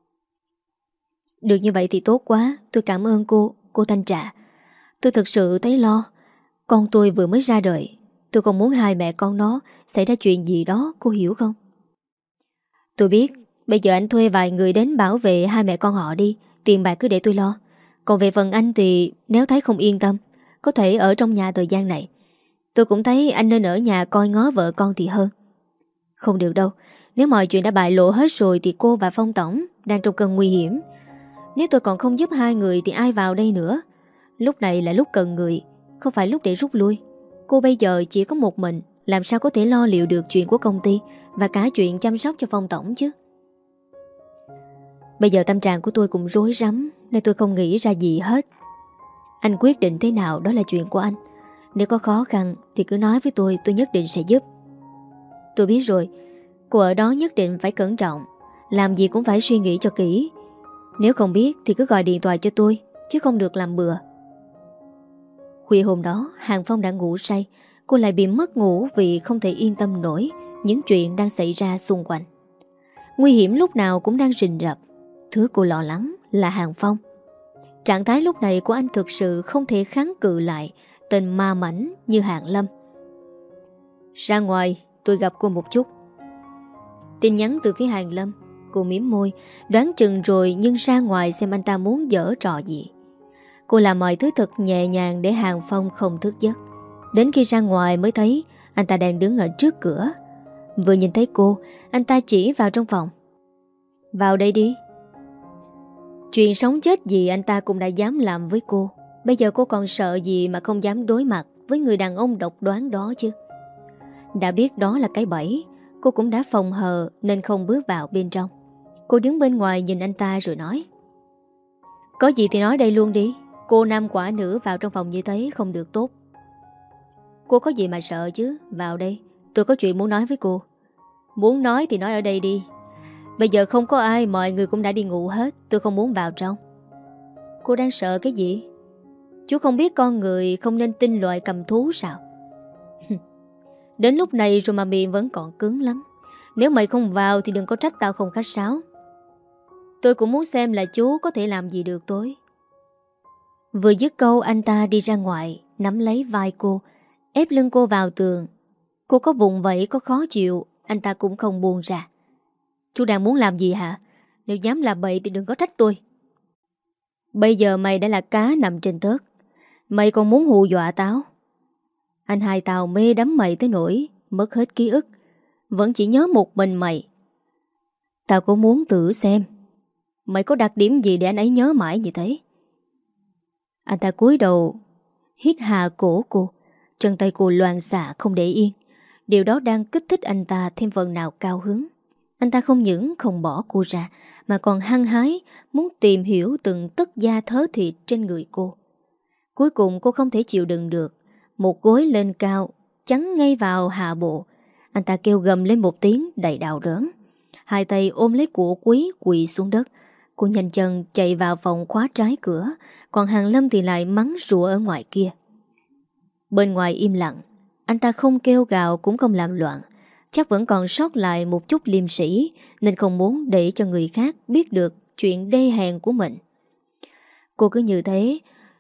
Được như vậy thì tốt quá. Tôi cảm ơn cô, cô Thanh Trà. Tôi thực sự thấy lo. Con tôi vừa mới ra đời. Tôi không muốn hai mẹ con nó xảy ra chuyện gì đó, cô hiểu không? Tôi biết. Bây giờ anh thuê vài người đến bảo vệ hai mẹ con họ đi. Tiền bạc cứ để tôi lo. Còn về phần anh thì nếu thấy không yên tâm, có thể ở trong nhà thời gian này. Tôi cũng thấy anh nên ở nhà coi ngó vợ con thì hơn. Không được đâu. Nếu mọi chuyện đã bại lộ hết rồi thì cô và Phong Tổng đang trong cơn nguy hiểm. Nếu tôi còn không giúp hai người thì ai vào đây nữa? Lúc này là lúc cần người, không phải lúc để rút lui. Cô bây giờ chỉ có một mình, làm sao có thể lo liệu được chuyện của công ty và cả chuyện chăm sóc cho Phong Tổng chứ? Bây giờ tâm trạng của tôi cũng rối rắm, nên tôi không nghĩ ra gì hết. Anh quyết định thế nào đó là chuyện của anh. Nếu có khó khăn thì cứ nói với tôi, tôi nhất định sẽ giúp. Tôi biết rồi. Cô ở đó nhất định phải cẩn trọng, làm gì cũng phải suy nghĩ cho kỹ. Nếu không biết thì cứ gọi điện thoại cho tôi, chứ không được làm bừa. Khuya hôm đó Hàng Phong đã ngủ say. Cô lại bị mất ngủ vì không thể yên tâm nổi những chuyện đang xảy ra xung quanh. Nguy hiểm lúc nào cũng đang rình rập. Thứ cô lo lắng là Hàng Phong. Trạng thái lúc này của anh thực sự không thể kháng cự lại tên ma mảnh như Hàng Lâm. Ra ngoài, tôi gặp cô một chút. Tin nhắn từ phía Hàng Lâm. Cô mím môi, đoán chừng rồi nhưng ra ngoài xem anh ta muốn giở trò gì. Cô làm mọi thứ thật nhẹ nhàng để Hàng Phong không thức giấc. Đến khi ra ngoài mới thấy anh ta đang đứng ở trước cửa. Vừa nhìn thấy cô, anh ta chỉ vào trong phòng. Vào đây đi. Chuyện sống chết gì anh ta cũng đã dám làm với cô. Bây giờ cô còn sợ gì mà không dám đối mặt với người đàn ông độc đoán đó chứ? Đã biết đó là cái bẫy, cô cũng đã phòng hờ nên không bước vào bên trong. Cô đứng bên ngoài nhìn anh ta rồi nói: Có gì thì nói đây luôn đi. Cô nam quả nữ vào trong phòng như thế không được tốt. Cô có gì mà sợ chứ? Vào đây, tôi có chuyện muốn nói với cô. Muốn nói thì nói ở đây đi. Bây giờ không có ai, mọi người cũng đã đi ngủ hết. Tôi không muốn vào trong. Cô đang sợ cái gì? Chú không biết con người không nên tin loại cầm thú sao? Đến lúc này rồi mà miệng vẫn còn cứng lắm. Nếu mày không vào thì đừng có trách tao không khách sáo. Tôi cũng muốn xem là chú có thể làm gì được tôi. Vừa dứt câu anh ta đi ra ngoài, nắm lấy vai cô, ép lưng cô vào tường. Cô có vùng vẫy có khó chịu, anh ta cũng không buông ra. Chú đang muốn làm gì hả? Nếu dám làm bậy thì đừng có trách tôi. Bây giờ mày đã là cá nằm trên tớt. Mày còn muốn hù dọa tao? Anh hai tao mê đắm mày tới nỗi mất hết ký ức, vẫn chỉ nhớ một mình mày. Tao cũng muốn thử xem mày có đặc điểm gì để anh ấy nhớ mãi như thế. Anh ta cúi đầu hít hà cổ cô. Chân tay cô loạn xạ không để yên. Điều đó đang kích thích anh ta thêm phần nào cao hứng. Anh ta không những không bỏ cô ra, mà còn hăng hái muốn tìm hiểu từng tấc da thớ thịt trên người cô. Cuối cùng cô không thể chịu đựng được, một gối lên cao, chắn ngay vào hạ bộ. Anh ta kêu gầm lên một tiếng đầy đau đớn. Hai tay ôm lấy của quý quỳ xuống đất. Cô nhanh chân chạy vào phòng khóa trái cửa. Còn Hàng Lâm thì lại mắng rủa ở ngoài kia. Bên ngoài im lặng. Anh ta không kêu gào cũng không làm loạn. Chắc vẫn còn sót lại một chút liêm sĩ, nên không muốn để cho người khác biết được chuyện đê hèn của mình. Cô cứ như thế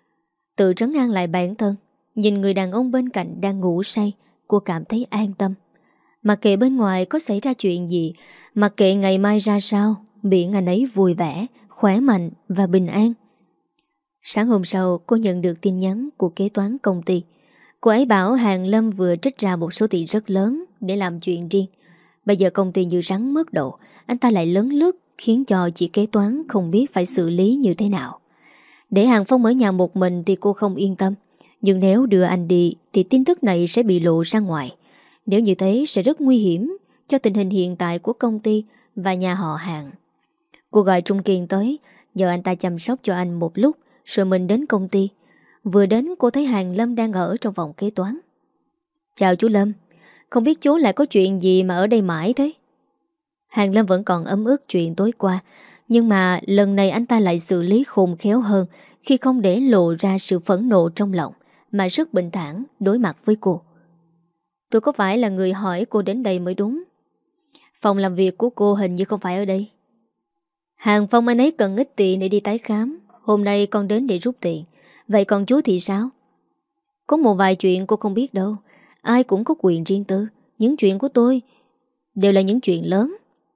tự trấn an lại bản thân. Nhìn người đàn ông bên cạnh đang ngủ say, cô cảm thấy an tâm. Mặc kệ bên ngoài có xảy ra chuyện gì, mặc kệ ngày mai ra sao, miễn anh ấy vui vẻ, khỏe mạnh và bình an. Sáng hôm sau, cô nhận được tin nhắn của kế toán công ty. Cô ấy bảo Hàng Lâm vừa trích ra một số tiền rất lớn để làm chuyện riêng. Bây giờ công ty như rắn mất độ, anh ta lại lấn lướt, khiến cho chị kế toán không biết phải xử lý như thế nào. Để Hàng Phong ở nhà một mình thì cô không yên tâm. Nhưng nếu đưa anh đi thì tin tức này sẽ bị lộ ra ngoài. Nếu như thế sẽ rất nguy hiểm cho tình hình hiện tại của công ty và nhà họ Hàng. Cô gọi Trung Kiên tới, nhờ anh ta chăm sóc cho anh một lúc, rồi mình đến công ty. Vừa đến cô thấy Hàng Lâm đang ở trong phòng kế toán. Chào chú Lâm, không biết chú lại có chuyện gì mà ở đây mãi thế? Hàng Lâm vẫn còn ấm ức chuyện tối qua, nhưng mà lần này anh ta lại xử lý khôn khéo hơn khi không để lộ ra sự phẫn nộ trong lòng, mà rất bình thản đối mặt với cô. Tôi có phải là người hỏi cô đến đây mới đúng. Phòng làm việc của cô hình như không phải ở đây. Hàng Phong anh ấy cần ít tiền để đi tái khám. Hôm nay con đến để rút tiền. Vậy còn chú thì sao? Có một vài chuyện cô không biết đâu. Ai cũng có quyền riêng tư. Những chuyện của tôi đều là những chuyện lớn.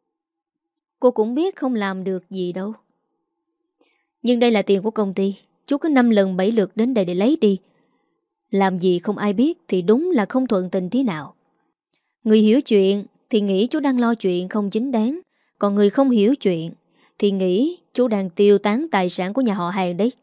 Cô cũng biết không làm được gì đâu. Nhưng đây là tiền của công ty. Chú cứ năm lần bảy lượt đến đây để lấy đi. Làm gì không ai biết thì đúng là không thuận tình thế nào. Người hiểu chuyện thì nghĩ chú đang lo chuyện không chính đáng. Còn người không hiểu chuyện thì nghĩ chú đang tiêu tán tài sản của nhà họ Hàng đấy.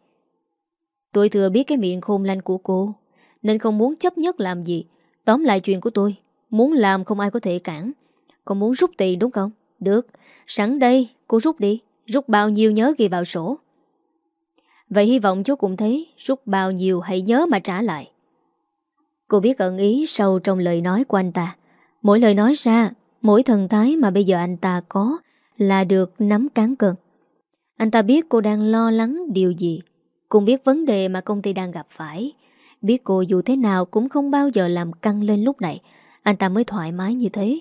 Tôi thừa biết cái miệng khôn lanh của cô, nên không muốn chấp nhất làm gì. Tóm lại chuyện của tôi, muốn làm không ai có thể cản. Còn muốn rút tiền đúng không? Được, sẵn đây cô rút đi. Rút bao nhiêu nhớ ghi vào sổ. Vậy hy vọng chú cũng thế. Rút bao nhiêu hãy nhớ mà trả lại. Cô biết ẩn ý sâu trong lời nói của anh ta. Mỗi lời nói ra, mỗi thần thái mà bây giờ anh ta có là được nắm cán cân. Anh ta biết cô đang lo lắng điều gì, cũng biết vấn đề mà công ty đang gặp phải. Biết cô dù thế nào cũng không bao giờ làm căng lên lúc này. Anh ta mới thoải mái như thế.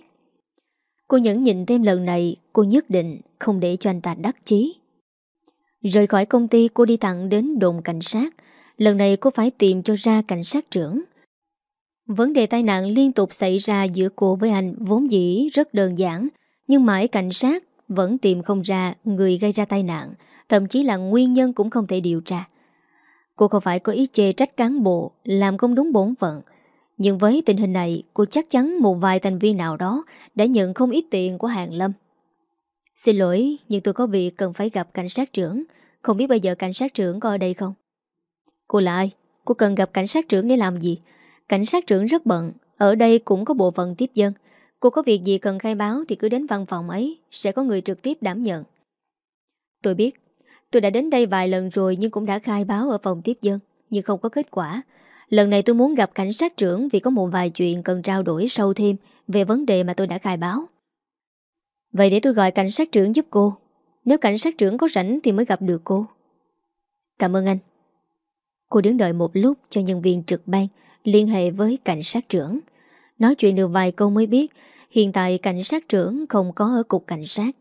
Cô nhẫn nhịn thêm lần này. Cô nhất định không để cho anh ta đắc chí. Rời khỏi công ty, cô đi thẳng đến đồn cảnh sát. Lần này cô phải tìm cho ra cảnh sát trưởng. Vấn đề tai nạn liên tục xảy ra giữa cô với anh vốn dĩ rất đơn giản. Nhưng mãi cảnh sát vẫn tìm không ra người gây ra tai nạn. Thậm chí là nguyên nhân cũng không thể điều tra. Cô không phải có ý chê trách cán bộ làm không đúng bổn phận. Nhưng với tình hình này, cô chắc chắn một vài thành viên nào đó đã nhận không ít tiền của Hàng Lâm. Xin lỗi, nhưng tôi có việc cần phải gặp cảnh sát trưởng. Không biết bây giờ cảnh sát trưởng có ở đây không? Cô là ai? Cô cần gặp cảnh sát trưởng để làm gì? Cảnh sát trưởng rất bận. Ở đây cũng có bộ phận tiếp dân. Cô có việc gì cần khai báo thì cứ đến văn phòng ấy. Sẽ có người trực tiếp đảm nhận. Tôi biết. Tôi đã đến đây vài lần rồi nhưng cũng đã khai báo ở phòng tiếp dân. Nhưng không có kết quả. Lần này tôi muốn gặp cảnh sát trưởng vì có một vài chuyện cần trao đổi sâu thêm về vấn đề mà tôi đã khai báo. Vậy để tôi gọi cảnh sát trưởng giúp cô. Nếu cảnh sát trưởng có rảnh thì mới gặp được cô. Cảm ơn anh. Cô đứng đợi một lúc cho nhân viên trực ban liên hệ với cảnh sát trưởng. Nói chuyện được vài câu mới biết hiện tại cảnh sát trưởng không có ở cục cảnh sát.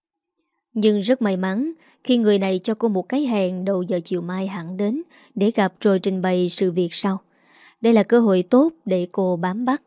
Nhưng rất may mắn khi người này cho cô một cái hẹn đầu giờ chiều mai hẳn đến để gặp rồi trình bày sự việc sau. Đây là cơ hội tốt để cô bám bắt.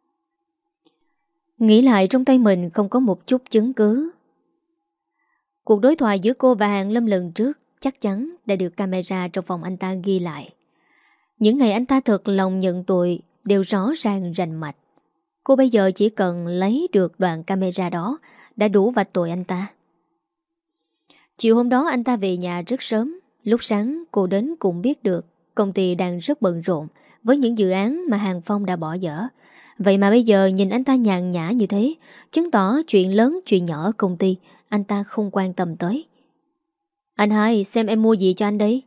Nghĩ lại trong tay mình không có một chút chứng cứ. Cuộc đối thoại giữa cô và Hàng Lâm lần trước chắc chắn đã được camera trong phòng anh ta ghi lại. Những ngày anh ta thật lòng nhận tội đều rõ ràng rành mạch. Cô bây giờ chỉ cần lấy được đoạn camera đó đã đủ vạch tội anh ta. Chiều hôm đó anh ta về nhà rất sớm. Lúc sáng cô đến cũng biết được công ty đang rất bận rộn với những dự án mà Hàng Phong đã bỏ dở. Vậy mà bây giờ nhìn anh ta nhàn nhã như thế, chứng tỏ chuyện lớn chuyện nhỏ ở công ty anh ta không quan tâm tới. Anh hai, xem em mua gì cho anh đấy.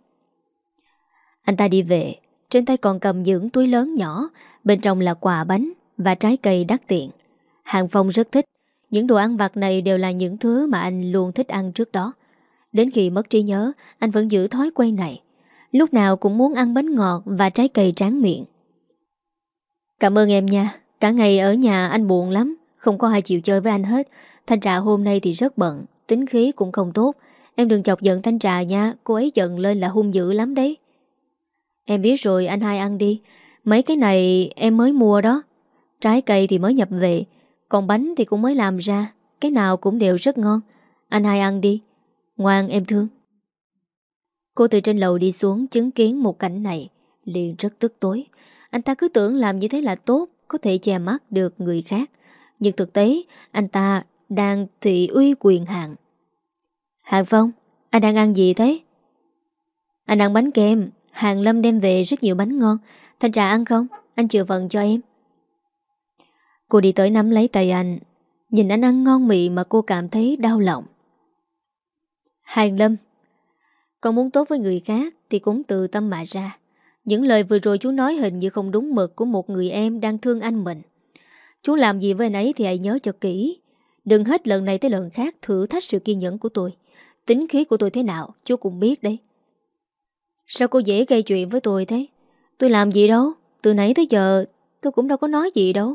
Anh ta đi về, trên tay còn cầm những túi lớn nhỏ, bên trong là quà bánh và trái cây đắt tiền. Hàng Phong rất thích. Những đồ ăn vặt này đều là những thứ mà anh luôn thích ăn trước đó. Đến khi mất trí nhớ, anh vẫn giữ thói quen này. Lúc nào cũng muốn ăn bánh ngọt và trái cây tráng miệng. Cảm ơn em nha. Cả ngày ở nhà anh buồn lắm, không có ai chịu chơi với anh hết. Thanh Trà hôm nay thì rất bận, tính khí cũng không tốt. Em đừng chọc giận Thanh Trà nha, cô ấy giận lên là hung dữ lắm đấy. Em biết rồi, anh hai ăn đi. Mấy cái này em mới mua đó. Trái cây thì mới nhập về, còn bánh thì cũng mới làm ra. Cái nào cũng đều rất ngon. Anh hai ăn đi. Ngoan em thương. Cô từ trên lầu đi xuống chứng kiến một cảnh này, liền rất tức tối. Anh ta cứ tưởng làm như thế là tốt, có thể che mắt được người khác. Nhưng thực tế anh ta đang thị uy quyền hạn. Hàng Phong, anh đang ăn gì thế? Anh ăn bánh kem. Hàng Lâm đem về rất nhiều bánh ngon. Thanh Trà ăn không? Anh chừa phần cho em. Cô đi tới nắm lấy tay anh. Nhìn anh ăn ngon miệng mà cô cảm thấy đau lòng. Hàng Lâm, con muốn tốt với người khác thì cũng từ tâm mà ra. Những lời vừa rồi chú nói hình như không đúng mực của một người em đang thương anh mình. Chú làm gì với anh ấy thì hãy nhớ cho kỹ. Đừng hết lần này tới lần khác thử thách sự kiên nhẫn của tôi. Tính khí của tôi thế nào chú cũng biết đấy. Sao cô dễ gây chuyện với tôi thế? Tôi làm gì đâu. Từ nãy tới giờ tôi cũng đâu có nói gì đâu.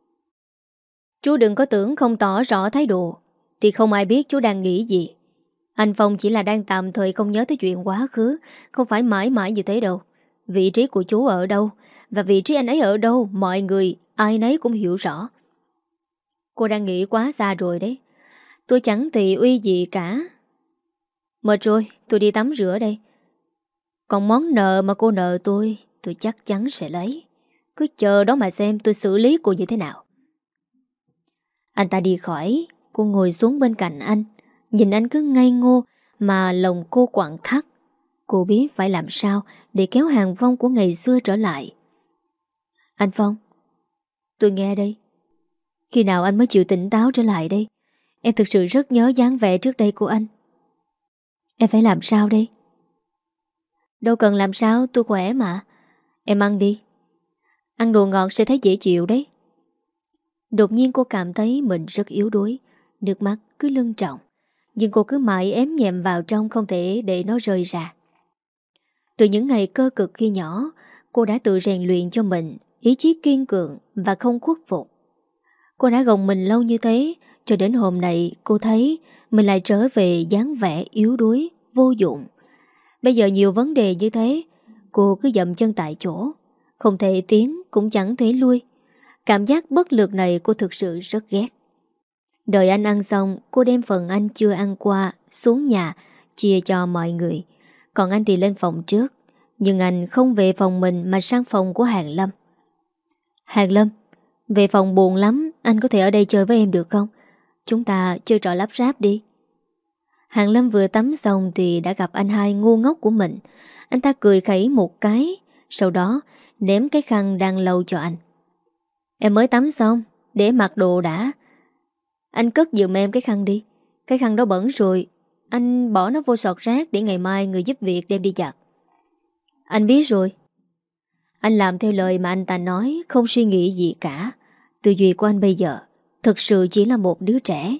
Chú đừng có tưởng không tỏ rõ thái độ thì không ai biết chú đang nghĩ gì. Anh Phong chỉ là đang tạm thời không nhớ tới chuyện quá khứ, không phải mãi mãi như thế đâu. Vị trí của chú ở đâu và vị trí anh ấy ở đâu, mọi người ai nấy cũng hiểu rõ. Cô đang nghĩ quá xa rồi đấy. Tôi chẳng thị uy gì cả. Mệt rồi, tôi đi tắm rửa đây. Còn món nợ mà cô nợ tôi, tôi chắc chắn sẽ lấy. Cứ chờ đó mà xem tôi xử lý cô như thế nào. Anh ta đi khỏi, cô ngồi xuống bên cạnh anh. Nhìn anh cứ ngây ngô mà lòng cô quặn thắt. Cô biết phải làm sao để kéo Hàng Phong của ngày xưa trở lại. Anh Phong, tôi nghe đây. Khi nào anh mới chịu tỉnh táo trở lại đây? Em thực sự rất nhớ dáng vẻ trước đây của anh. Em phải làm sao đây? Đâu cần làm sao, tôi khỏe mà. Em ăn đi. Ăn đồ ngọt sẽ thấy dễ chịu đấy. Đột nhiên cô cảm thấy mình rất yếu đuối. Nước mắt cứ lưng tròng. Nhưng cô cứ mãi ém nhẹm vào trong, không thể để nó rơi ra. Từ những ngày cơ cực khi nhỏ, cô đã tự rèn luyện cho mình ý chí kiên cường và không khuất phục. Cô đã gồng mình lâu như thế, cho đến hôm nay cô thấy mình lại trở về dáng vẻ yếu đuối, vô dụng. Bây giờ nhiều vấn đề như thế, cô cứ dậm chân tại chỗ, không thể tiến cũng chẳng thể lui. Cảm giác bất lực này cô thực sự rất ghét. Đợi anh ăn xong, cô đem phần anh chưa ăn qua xuống nhà chia cho mọi người. Còn anh thì lên phòng trước. Nhưng anh không về phòng mình mà sang phòng của Hàng Lâm. Hàng Lâm, về phòng buồn lắm, anh có thể ở đây chơi với em được không? Chúng ta chơi trò lắp ráp đi. Hàng Lâm vừa tắm xong thì đã gặp anh hai ngu ngốc của mình. Anh ta cười khẩy một cái, sau đó ném cái khăn đang lau cho anh. Em mới tắm xong, để mặc đồ đã. Anh cất giùm em cái khăn đi. Cái khăn đó bẩn rồi, anh bỏ nó vô sọt rác để ngày mai người giúp việc đem đi giặt. Anh biết rồi. Anh làm theo lời mà anh ta nói, không suy nghĩ gì cả. Tư duy của anh bây giờ thực sự chỉ là một đứa trẻ.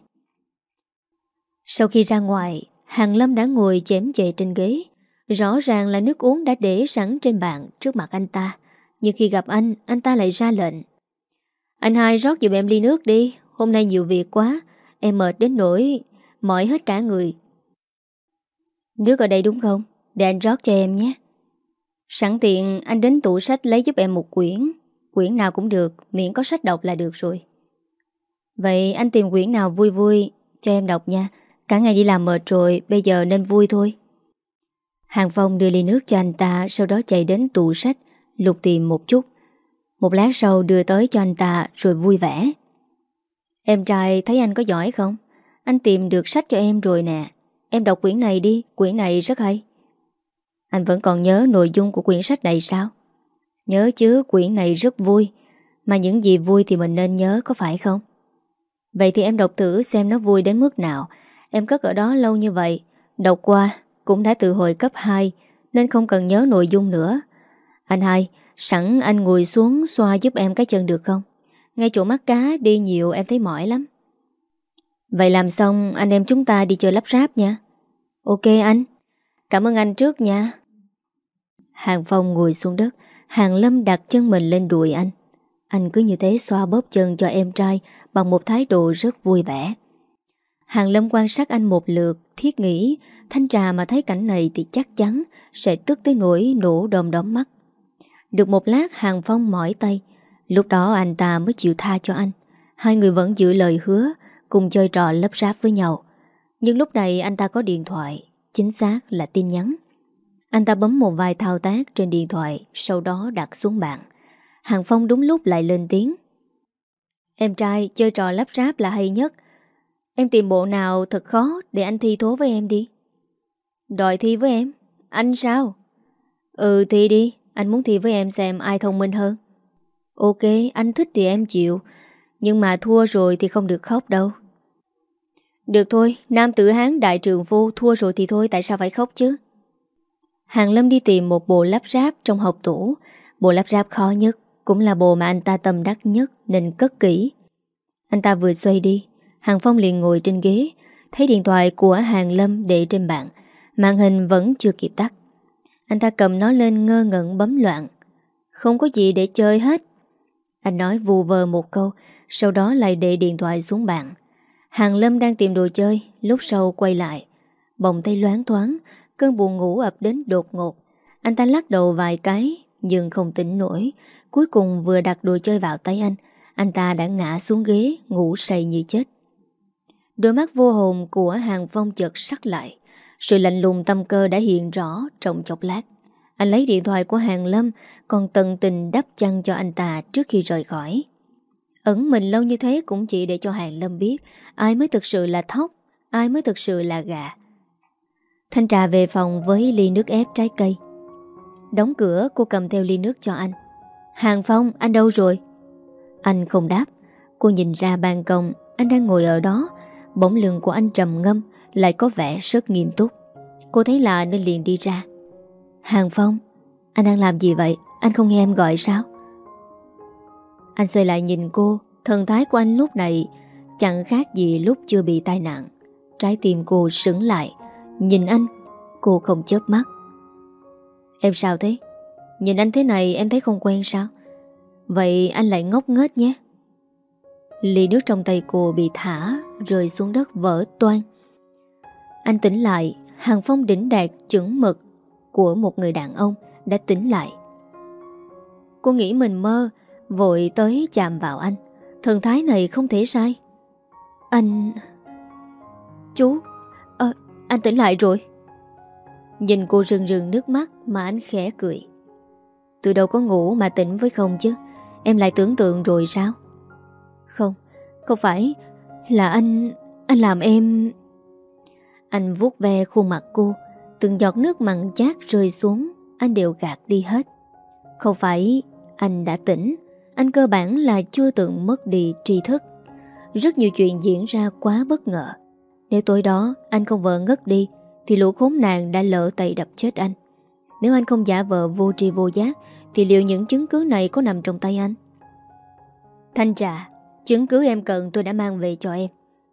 Sau khi ra ngoài, Hàng Lâm đã ngồi chém chệ trên ghế. Rõ ràng là nước uống đã để sẵn trên bàn trước mặt anh ta. Nhưng khi gặp anh, anh ta lại ra lệnh. Anh hai rót giùm em ly nước đi. Hôm nay nhiều việc quá, em mệt đến nỗi mỏi hết cả người. Nước ở đây đúng không? Để anh rót cho em nhé. Sẵn tiện anh đến tủ sách lấy giúp em một quyển. Quyển nào cũng được, miễn có sách đọc là được rồi. Vậy anh tìm quyển nào vui vui cho em đọc nha. Cả ngày đi làm mệt rồi, bây giờ nên vui thôi. Hàng Phong đưa ly nước cho anh ta, sau đó chạy đến tủ sách lục tìm một chút. Một lát sau đưa tới cho anh ta rồi vui vẻ. Em trai thấy anh có giỏi không? Anh tìm được sách cho em rồi nè. Em đọc quyển này đi, quyển này rất hay. Anh vẫn còn nhớ nội dung của quyển sách này sao? Nhớ chứ, quyển này rất vui. Mà những gì vui thì mình nên nhớ, có phải không? Vậy thì em đọc thử xem nó vui đến mức nào. Em cất ở đó lâu như vậy, đọc qua cũng đã từ hồi cấp hai, nên không cần nhớ nội dung nữa. Anh hai, sẵn anh ngồi xuống xoa giúp em cái chân được không? Ngay chỗ mắt cá đi nhiều em thấy mỏi lắm. Vậy làm xong anh em chúng ta đi chơi lắp ráp nha. Ok anh. Cảm ơn anh trước nha. Hàng Phong ngồi xuống đất, Hàng Lâm đặt chân mình lên đùi anh. Anh cứ như thế xoa bóp chân cho em trai bằng một thái độ rất vui vẻ. Hàng Lâm quan sát anh một lượt, thiết nghĩ Thanh Trà mà thấy cảnh này thì chắc chắn sẽ tức tới nỗi nổ đom đóm mắt. Được một lát Hàng Phong mỏi tay, lúc đó anh ta mới chịu tha cho anh. Hai người vẫn giữ lời hứa cùng chơi trò lấp ráp với nhau. Nhưng lúc này anh ta có điện thoại, chính xác là tin nhắn. Anh ta bấm một vài thao tác trên điện thoại, sau đó đặt xuống bàn. Hàng Phong đúng lúc lại lên tiếng. Em trai, chơi trò lắp ráp là hay nhất. Em tìm bộ nào thật khó để anh thi thố với em đi. Đòi thi với em? Anh sao? Ừ thi đi, anh muốn thi với em xem ai thông minh hơn. Ok, anh thích thì em chịu. Nhưng mà thua rồi thì không được khóc đâu. Được thôi, nam tử Hán đại trượng phu, thua rồi thì thôi, tại sao phải khóc chứ? Hàng Lâm đi tìm một bộ lắp ráp trong hộp tủ. Bộ lắp ráp khó nhất, cũng là bộ mà anh ta tâm đắc nhất nên cất kỹ. Anh ta vừa xoay đi, Hàng Phong liền ngồi trên ghế, thấy điện thoại của Hàng Lâm để trên bàn, màn hình vẫn chưa kịp tắt. Anh ta cầm nó lên ngơ ngẩn bấm loạn. Không có gì để chơi hết. Anh nói vù vờ một câu, sau đó lại để điện thoại xuống bàn. Hàng Lâm đang tìm đồ chơi, lúc sau quay lại, bồng tay loáng thoáng, cơn buồn ngủ ập đến đột ngột. Anh ta lắc đầu vài cái nhưng không tỉnh nổi. Cuối cùng vừa đặt đồ chơi vào tay anh, anh ta đã ngã xuống ghế, ngủ say như chết. Đôi mắt vô hồn của Hàng Phong chợt sắc lại. Sự lạnh lùng tâm cơ đã hiện rõ trong chốc lát. Anh lấy điện thoại của Hàng Lâm, còn tận tình đắp chăn cho anh ta trước khi rời khỏi. Ẩn mình lâu như thế cũng chỉ để cho Hàng Lâm biết ai mới thực sự là thóc, ai mới thực sự là gà. Thanh Trà về phòng với ly nước ép trái cây. Đóng cửa, cô cầm theo ly nước cho anh. Hàng Phong, anh đâu rồi? Anh không đáp. Cô nhìn ra ban công, anh đang ngồi ở đó. Bỗng lưng của anh trầm ngâm, lại có vẻ rất nghiêm túc. Cô thấy lạ nên liền đi ra. Hàng Phong, anh đang làm gì vậy? Anh không nghe em gọi sao? Anh xoay lại nhìn cô. Thần thái của anh lúc này chẳng khác gì lúc chưa bị tai nạn. Trái tim cô sững lại. Nhìn anh, cô không chớp mắt. Em sao thế? Nhìn anh thế này em thấy không quen sao? Vậy anh lại ngốc nghếch nhé. Ly nước trong tay cô bị thả, rơi xuống đất vỡ toang. Anh tỉnh lại. Hàng Phong đỉnh đạt chuẩn mực của một người đàn ông đã tỉnh lại. Cô nghĩ mình mơ, vội tới chạm vào anh. Thần thái này không thể sai. Anh... Chú... À, anh tỉnh lại rồi. Nhìn cô rưng rưng nước mắt mà anh khẽ cười. Tôi đâu có ngủ mà tỉnh với không chứ. Em lại tưởng tượng rồi sao? Không, không phải. Là anh... Anh làm em... Anh vuốt ve khuôn mặt cô. Từng giọt nước mặn chát rơi xuống, anh đều gạt đi hết. Không phải anh đã tỉnh, anh cơ bản là chưa từng mất đi tri thức. Rất nhiều chuyện diễn ra quá bất ngờ. Nếu tối đó anh không vợ ngất đi thì lũ khốn nạn đã lỡ tay đập chết anh. Nếu anh không giả vờ vô tri vô giác thì liệu những chứng cứ này có nằm trong tay anh? Thanh Trà, chứng cứ em cần tôi đã mang về cho em.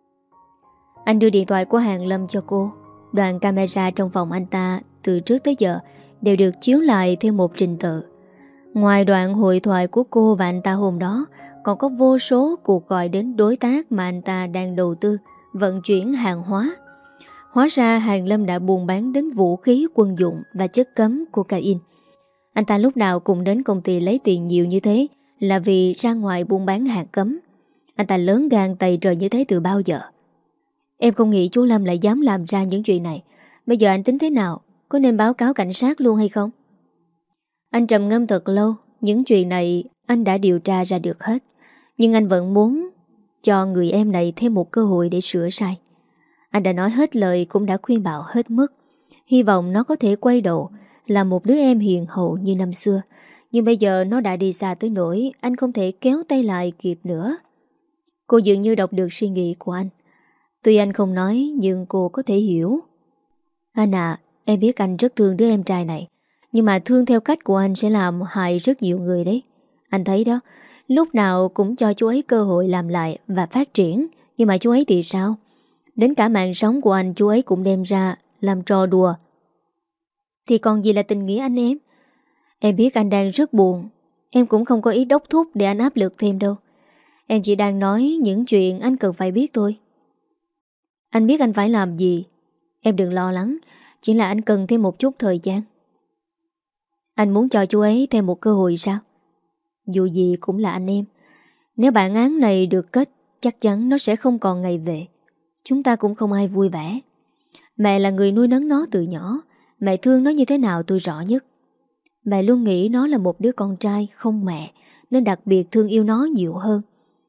Anh đưa điện thoại của Hàng Lâm cho cô. Đoạn camera trong phòng anh ta từ trước tới giờ đều được chiếu lại theo một trình tự. Ngoài đoạn hội thoại của cô và anh ta hôm đó, còn có vô số cuộc gọi đến đối tác mà anh ta đang đầu tư vận chuyển hàng hóa. Hóa ra Hàng Lâm đã buôn bán đến vũ khí quân dụng và chất cấm cocaine. Anh ta lúc nào cũng đến công ty lấy tiền nhiều như thế là vì ra ngoài buôn bán hàng cấm. Anh ta lớn gan tày trời như thế từ bao giờ? Em không nghĩ chú Lâm lại dám làm ra những chuyện này. Bây giờ anh tính thế nào? Có nên báo cáo cảnh sát luôn hay không? Anh trầm ngâm thật lâu. Những chuyện này anh đã điều tra ra được hết. Nhưng anh vẫn muốn cho người em này thêm một cơ hội để sửa sai. Anh đã nói hết lời, cũng đã khuyên bảo hết mức. Hy vọng nó có thể quay đầu, là một đứa em hiền hậu như năm xưa. Nhưng bây giờ nó đã đi xa tới nỗi anh không thể kéo tay lại kịp nữa. Cô dường như đọc được suy nghĩ của anh. Tuy anh không nói nhưng cô có thể hiểu. Anh à, em biết anh rất thương đứa em trai này, nhưng mà thương theo cách của anh sẽ làm hại rất nhiều người đấy. Anh thấy đó, lúc nào cũng cho chú ấy cơ hội làm lại và phát triển. Nhưng mà chú ấy thì sao? Đến cả mạng sống của anh chú ấy cũng đem ra làm trò đùa. Thì còn gì là tình nghĩa anh em? Em biết anh đang rất buồn. Em cũng không có ý đốc thúc để anh áp lực thêm đâu. Em chỉ đang nói những chuyện anh cần phải biết thôi. Anh biết anh phải làm gì. Em đừng lo lắng. Chỉ là anh cần thêm một chút thời gian. Anh muốn cho chú ấy thêm một cơ hội sao? Dù gì cũng là anh em. Nếu bản án này được kết, chắc chắn nó sẽ không còn ngày về. Chúng ta cũng không ai vui vẻ. Mẹ là người nuôi nấng nó từ nhỏ. Mẹ thương nó như thế nào tôi rõ nhất. Mẹ luôn nghĩ nó là một đứa con trai không mẹ, nên đặc biệt thương yêu nó nhiều hơn.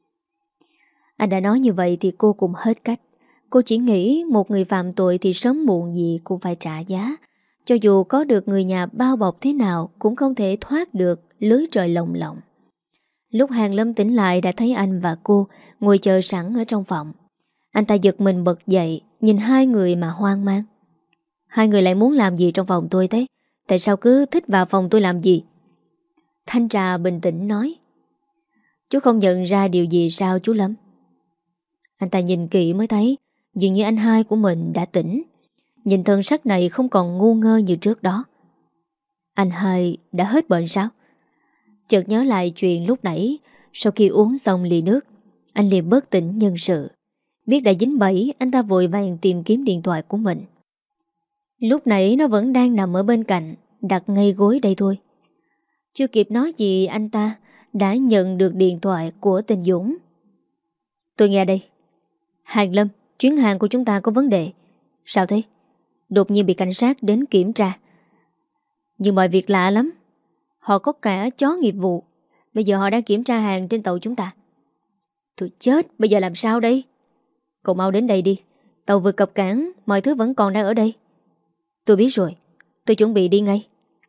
Anh đã nói như vậy thì cô cũng hết cách. Cô chỉ nghĩ một người phạm tội thì sớm muộn gì cũng phải trả giá. Cho dù có được người nhà bao bọc thế nào cũng không thể thoát được lưới trời lồng lộng. Lúc Hàng Lâm tỉnh lại đã thấy anh và cô ngồi chờ sẵn ở trong phòng. Anh ta giật mình bật dậy, nhìn hai người mà hoang mang. Hai người lại muốn làm gì trong phòng tôi thế? Tại sao cứ thích vào phòng tôi làm gì? Thanh Trà bình tĩnh nói. Chú không nhận ra điều gì sao chú Lâm? Anh ta nhìn kỹ mới thấy dường như anh hai của mình đã tỉnh. Nhìn thân sắc này không còn ngu ngơ như trước đó. Anh hai đã hết bệnh sao? Chợt nhớ lại chuyện lúc nãy. Sau khi uống xong ly nước, anh liền bớt tỉnh nhân sự. Biết đã dính bẫy, anh ta vội vàng tìm kiếm điện thoại của mình. Lúc nãy nó vẫn đang nằm ở bên cạnh, đặt ngay gối đây thôi. Chưa kịp nói gì anh ta đã nhận được điện thoại của tên Dũng. Tôi nghe đây. Hàng Lâm, chuyến hàng của chúng ta có vấn đề. Sao thế? Đột nhiên bị cảnh sát đến kiểm tra. Nhưng mọi việc lạ lắm. Họ có cả chó nghiệp vụ. Bây giờ họ đang kiểm tra hàng trên tàu chúng ta. Tôi chết, bây giờ làm sao đây? Cậu mau đến đây đi. Tàu vừa cập cảng, mọi thứ vẫn còn đang ở đây. Tôi biết rồi, tôi chuẩn bị đi ngay.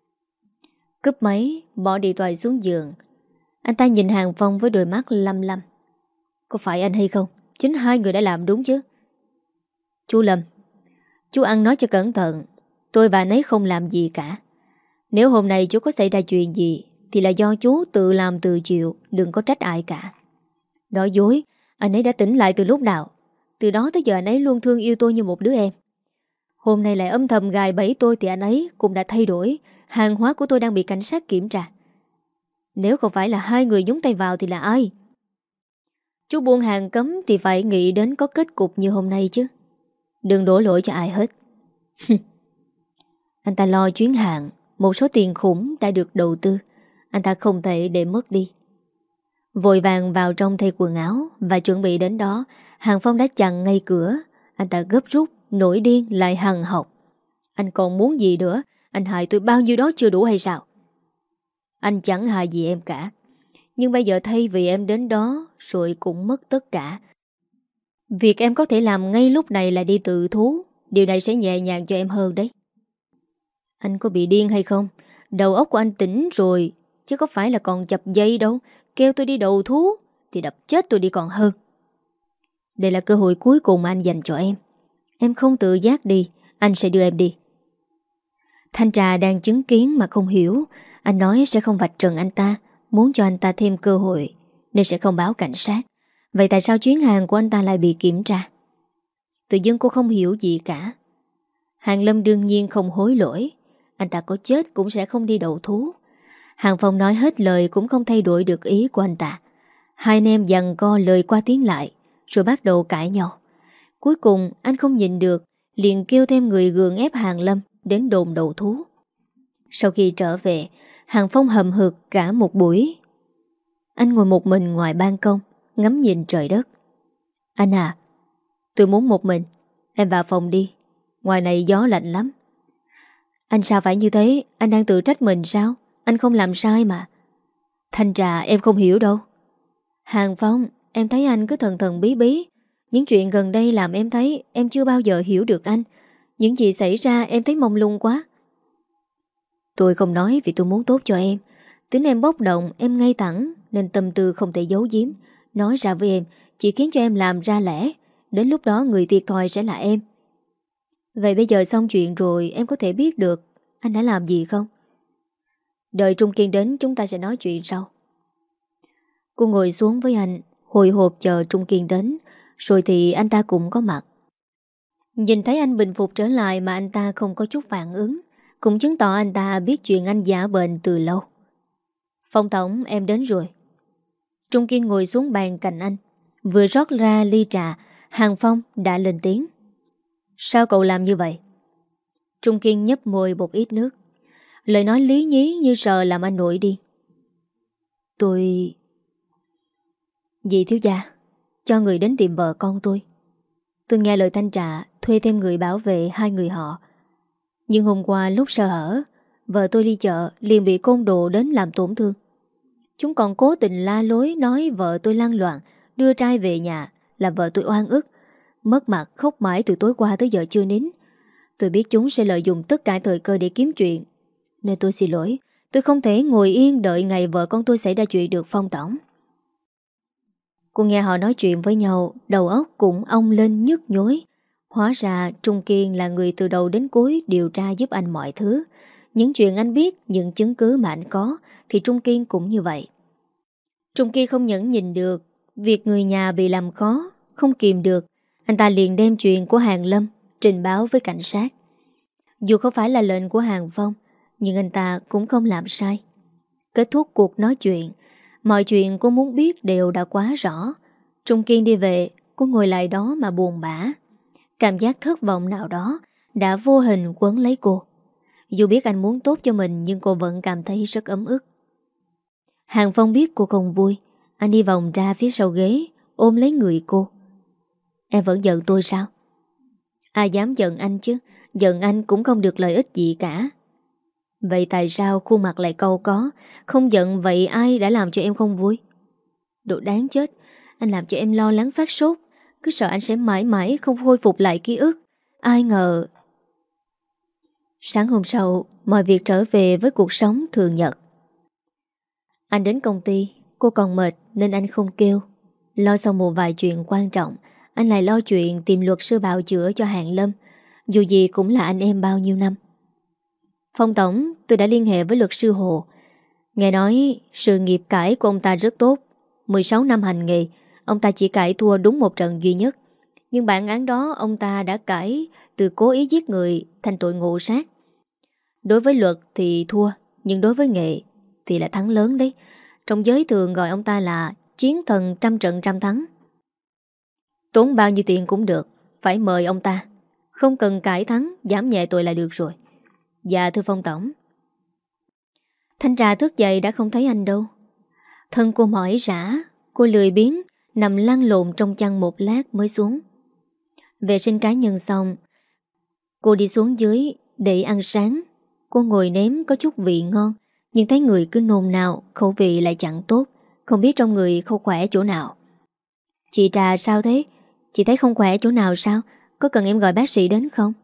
Cúp máy, bỏ điện thoại xuống giường. Anh ta nhìn Hàng Phong với đôi mắt lăm lăm. Có phải anh hay không? Chính hai người đã làm đúng chứ? Chú Lâm, chú ăn nói cho cẩn thận. Tôi và anh ấy không làm gì cả. Nếu hôm nay chú có xảy ra chuyện gì thì là do chú tự làm tự chịu. Đừng có trách ai cả. Nói dối, anh ấy đã tỉnh lại từ lúc nào? Từ đó tới giờ anh ấy luôn thương yêu tôi như một đứa em. Hôm nay lại âm thầm gài bẫy tôi thì anh ấy cũng đã thay đổi. Hàng hóa của tôi đang bị cảnh sát kiểm tra. Nếu không phải là hai người nhúng tay vào thì là ai? Chú buôn hàng cấm thì phải nghĩ đến có kết cục như hôm nay chứ. Đừng đổ lỗi cho ai hết. Anh ta lo chuyến hàng. Một số tiền khủng đã được đầu tư. Anh ta không thể để mất đi. Vội vàng vào trong thay quần áo và chuẩn bị đến đó. Hàng Phong đã chặn ngay cửa. Anh ta gấp rút, nổi điên lại hằn học. Anh còn muốn gì nữa? Anh hại tôi bao nhiêu đó chưa đủ hay sao? Anh chẳng hại gì em cả. Nhưng bây giờ thay vì em đến đó rồi cũng mất tất cả. Việc em có thể làm ngay lúc này là đi tự thú. Điều này sẽ nhẹ nhàng cho em hơn đấy. Anh có bị điên hay không? Đầu óc của anh tỉnh rồi, chứ có phải là còn chập dây đâu. Kêu tôi đi đầu thú thì đập chết tôi đi còn hơn. Đây là cơ hội cuối cùng anh dành cho em. Em không tự giác đi, anh sẽ đưa em đi. Thanh Trà đang chứng kiến mà không hiểu. Anh nói sẽ không vạch trần anh ta, muốn cho anh ta thêm cơ hội, nên sẽ không báo cảnh sát. Vậy tại sao chuyến hàng của anh ta lại bị kiểm tra? Tự dưng cô không hiểu gì cả. Hàng Lâm đương nhiên không hối lỗi. Anh ta có chết cũng sẽ không đi đầu thú. Hàng Phong nói hết lời cũng không thay đổi được ý của anh ta. Hai anh em giằng co lời qua tiếng lại, rồi bắt đầu cãi nhau. Cuối cùng anh không nhìn được, liền kêu thêm người gượng ép Hàng Lâm đến đồn đầu thú. Sau khi trở về, Hàng Phong hầm hực cả một buổi. Anh ngồi một mình ngoài ban công, ngắm nhìn trời đất. Anh à, tôi muốn một mình. Em vào phòng đi, ngoài này gió lạnh lắm. Anh sao phải như thế? Anh đang tự trách mình sao? Anh không làm sai mà. Thanh Trà, em không hiểu đâu. Hàng Phong, em thấy anh cứ thần thần bí bí. Những chuyện gần đây làm em thấy em chưa bao giờ hiểu được anh. Những gì xảy ra em thấy mông lung quá. Tôi không nói vì tôi muốn tốt cho em. Tính em bốc đồng, em ngay thẳng, nên tâm tư không thể giấu giếm. Nói ra với em chỉ khiến cho em làm ra lẽ. Đến lúc đó người thiệt thòi sẽ là em. Vậy bây giờ xong chuyện rồi, em có thể biết được anh đã làm gì không? Đợi Trung Kiên đến chúng ta sẽ nói chuyện sau. Cô ngồi xuống với anh, hồi hộp chờ Trung Kiên đến. Rồi thì anh ta cũng có mặt. Nhìn thấy anh bình phục trở lại mà anh ta không có chút phản ứng, cũng chứng tỏ anh ta biết chuyện anh giả bệnh từ lâu. Phong tổng, em đến rồi. Trung Kiên ngồi xuống bàn cạnh anh. Vừa rót ra ly trà, Hàng Phong đã lên tiếng. Sao cậu làm như vậy? Trung Kiên nhấp môi một ít nước. Lời nói lý nhí như sợ làm anh nổi đi. Tôi... Dì thiếu gia, cho người đến tìm vợ con tôi. Tôi nghe lời thanh trà thuê thêm người bảo vệ hai người họ. Nhưng hôm qua lúc sơ hở, vợ tôi đi chợ liền bị côn đồ đến làm tổn thương. Chúng còn cố tình la lối nói vợ tôi lăng loạn, đưa trai về nhà, làm vợ tôi oan ức. Mất mặt khóc mãi từ tối qua tới giờ chưa nín. Tôi biết chúng sẽ lợi dụng tất cả thời cơ để kiếm chuyện, nên tôi xin lỗi. Tôi không thể ngồi yên đợi ngày vợ con tôi xảy ra chuyện được, Phong tổng. Cô nghe họ nói chuyện với nhau, đầu óc cũng ong lên nhức nhối. Hóa ra Trung Kiên là người từ đầu đến cuối điều tra giúp anh mọi thứ. Những chuyện anh biết, những chứng cứ mà anh có, thì Trung Kiên cũng như vậy. Trung Kiên không những nhìn được việc người nhà bị làm khó, không kìm được, anh ta liền đem chuyện của Hàng Lâm trình báo với cảnh sát. Dù không phải là lệnh của Hàng Phong, nhưng anh ta cũng không làm sai. Kết thúc cuộc nói chuyện, mọi chuyện cô muốn biết đều đã quá rõ. Trung Kiên đi về, cô ngồi lại đó mà buồn bã. Cảm giác thất vọng nào đó đã vô hình quấn lấy cô. Dù biết anh muốn tốt cho mình, nhưng cô vẫn cảm thấy rất ấm ức. Hàng Phong biết cô không vui. Anh đi vòng ra phía sau ghế, ôm lấy người cô. Em vẫn giận tôi sao? Ai dám giận anh chứ? Giận anh cũng không được lợi ích gì cả. Vậy tại sao khuôn mặt lại cau có? Không giận vậy ai đã làm cho em không vui? Đồ đáng chết. Anh làm cho em lo lắng phát sốt, cứ sợ anh sẽ mãi mãi không khôi phục lại ký ức. Ai ngờ. Sáng hôm sau, mọi việc trở về với cuộc sống thường nhật. Anh đến công ty, cô còn mệt nên anh không kêu. Lo xong một vài chuyện quan trọng, anh lại lo chuyện tìm luật sư bào chữa cho Hàng Lâm. Dù gì cũng là anh em bao nhiêu năm. Phong tổng, tôi đã liên hệ với luật sư Hồ. Nghe nói sự nghiệp cãi của ông ta rất tốt. mười sáu năm hành nghề, ông ta chỉ cãi thua đúng một trận duy nhất. Nhưng bản án đó ông ta đã cãi từ cố ý giết người thành tội ngộ sát. Đối với luật thì thua, nhưng đối với nghệ thì là thắng lớn đấy. Trong giới thường gọi ông ta là chiến thần trăm trận trăm thắng. Tốn bao nhiêu tiền cũng được, phải mời ông ta. Không cần cải thắng, giảm nhẹ tội là được rồi. Dạ thưa Phong tổng. Thanh trà thức dậy đã không thấy anh đâu. Thân cô mỏi rã, cô lười biếng nằm lăn lộn trong chăn một lát mới xuống. Vệ sinh cá nhân xong, cô đi xuống dưới để ăn sáng. Cô ngồi nếm có chút vị ngon, nhưng thấy người cứ nôn nao, khẩu vị lại chẳng tốt. Không biết trong người không khỏe chỗ nào. Chị Trà sao thế? Chị thấy không khỏe chỗ nào sao? Có cần em gọi bác sĩ đến không?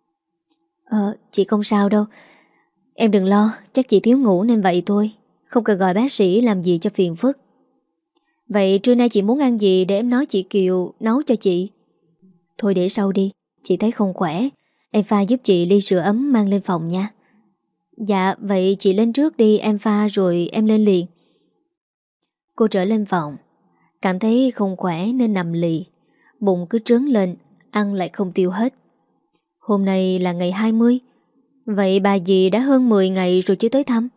Ờ, chị không sao đâu. Em đừng lo, chắc chị thiếu ngủ nên vậy thôi. Không cần gọi bác sĩ làm gì cho phiền phức. Vậy trưa nay chị muốn ăn gì để em nói chị Kiều nấu cho chị? Thôi để sau đi, chị thấy không khỏe. Em pha giúp chị ly sữa ấm mang lên phòng nha. Dạ, vậy chị lên trước đi, em pha rồi em lên liền. Cô trở lên phòng, cảm thấy không khỏe nên nằm lì. Bụng cứ trớn lên, ăn lại không tiêu hết. Hôm nay là ngày hai mươi. Vậy bà dì đã hơn mười ngày rồi chưa tới thăm.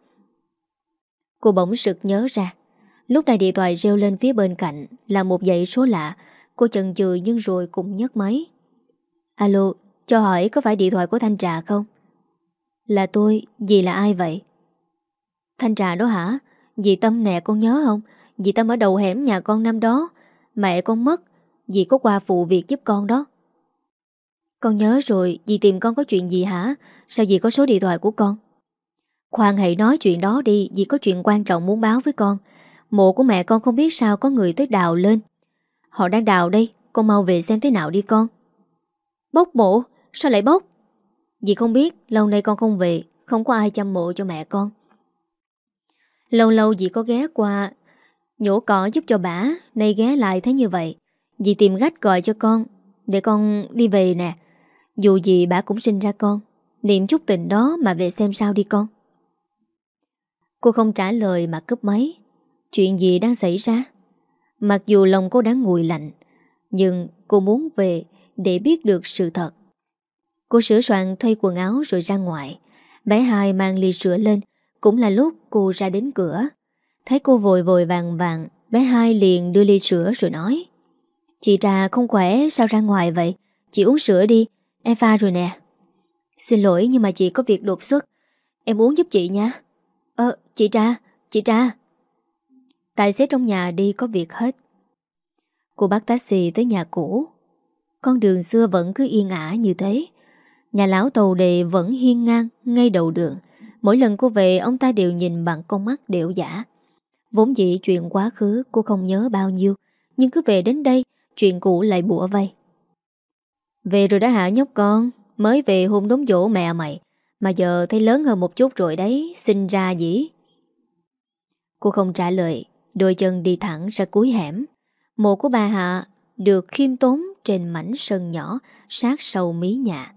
Cô bỗng sực nhớ ra. Lúc này điện thoại reo lên phía bên cạnh là một dãy số lạ. Cô chần chừ nhưng rồi cũng nhấc máy. Alo, cho hỏi có phải điện thoại của Thanh Trà không? Là tôi, dì là ai vậy? Thanh Trà đó hả? Dì Tâm nè, con nhớ không? Dì Tâm ở đầu hẻm nhà con năm đó. Mẹ con mất, dì có qua phụ việc giúp con đó. Con nhớ rồi, dì tìm con có chuyện gì hả? Sao dì có số điện thoại của con? Khoan hãy nói chuyện đó đi, dì có chuyện quan trọng muốn báo với con. Mộ của mẹ con không biết sao có người tới đào lên. Họ đang đào đây, con mau về xem thế nào đi con. Bốc mộ? Sao lại bốc? Dì không biết, lâu nay con không về, không có ai chăm mộ cho mẹ con. Lâu lâu dì có ghé qua nhổ cỏ giúp cho bả, nay ghé lại thấy như vậy, dì tìm gách gọi cho con, để con đi về nè. Dù gì bả cũng sinh ra con, niệm chút tình đó mà về xem sao đi con. Cô không trả lời mà cúp máy. Chuyện gì đang xảy ra? Mặc dù lòng cô đã nguội lạnh, nhưng cô muốn về để biết được sự thật. Cô sửa soạn thay quần áo rồi ra ngoài. Bé Hai mang ly sữa lên, cũng là lúc cô ra đến cửa. Thấy cô vội vội vàng vàng, bé Hai liền đưa ly sữa rồi nói: Chị Trà không khỏe sao ra ngoài vậy? Chị uống sữa đi, em pha rồi nè. Xin lỗi nhưng mà chị có việc đột xuất, em uống giúp chị nha. Ờ, chị Trà, chị Trà. Tài xế trong nhà đi có việc hết. Cô bắt taxi tới nhà cũ. Con đường xưa vẫn cứ yên ả như thế. Nhà lão Tàu Đề vẫn hiên ngang ngay đầu đường. Mỗi lần cô về, ông ta đều nhìn bằng con mắt đểu giả. Vốn dĩ chuyện quá khứ cô không nhớ bao nhiêu, nhưng cứ về đến đây, chuyện cũ lại bủa vây. Về rồi đã hả nhóc con? Mới về hôm đống giỗ mẹ mày, mà giờ thấy lớn hơn một chút rồi đấy, sinh ra gì? Cô không trả lời, đôi chân đi thẳng ra cuối hẻm. Mộ của bà Hạ được khiêm tốn trên mảnh sân nhỏ sát sau mí nhà.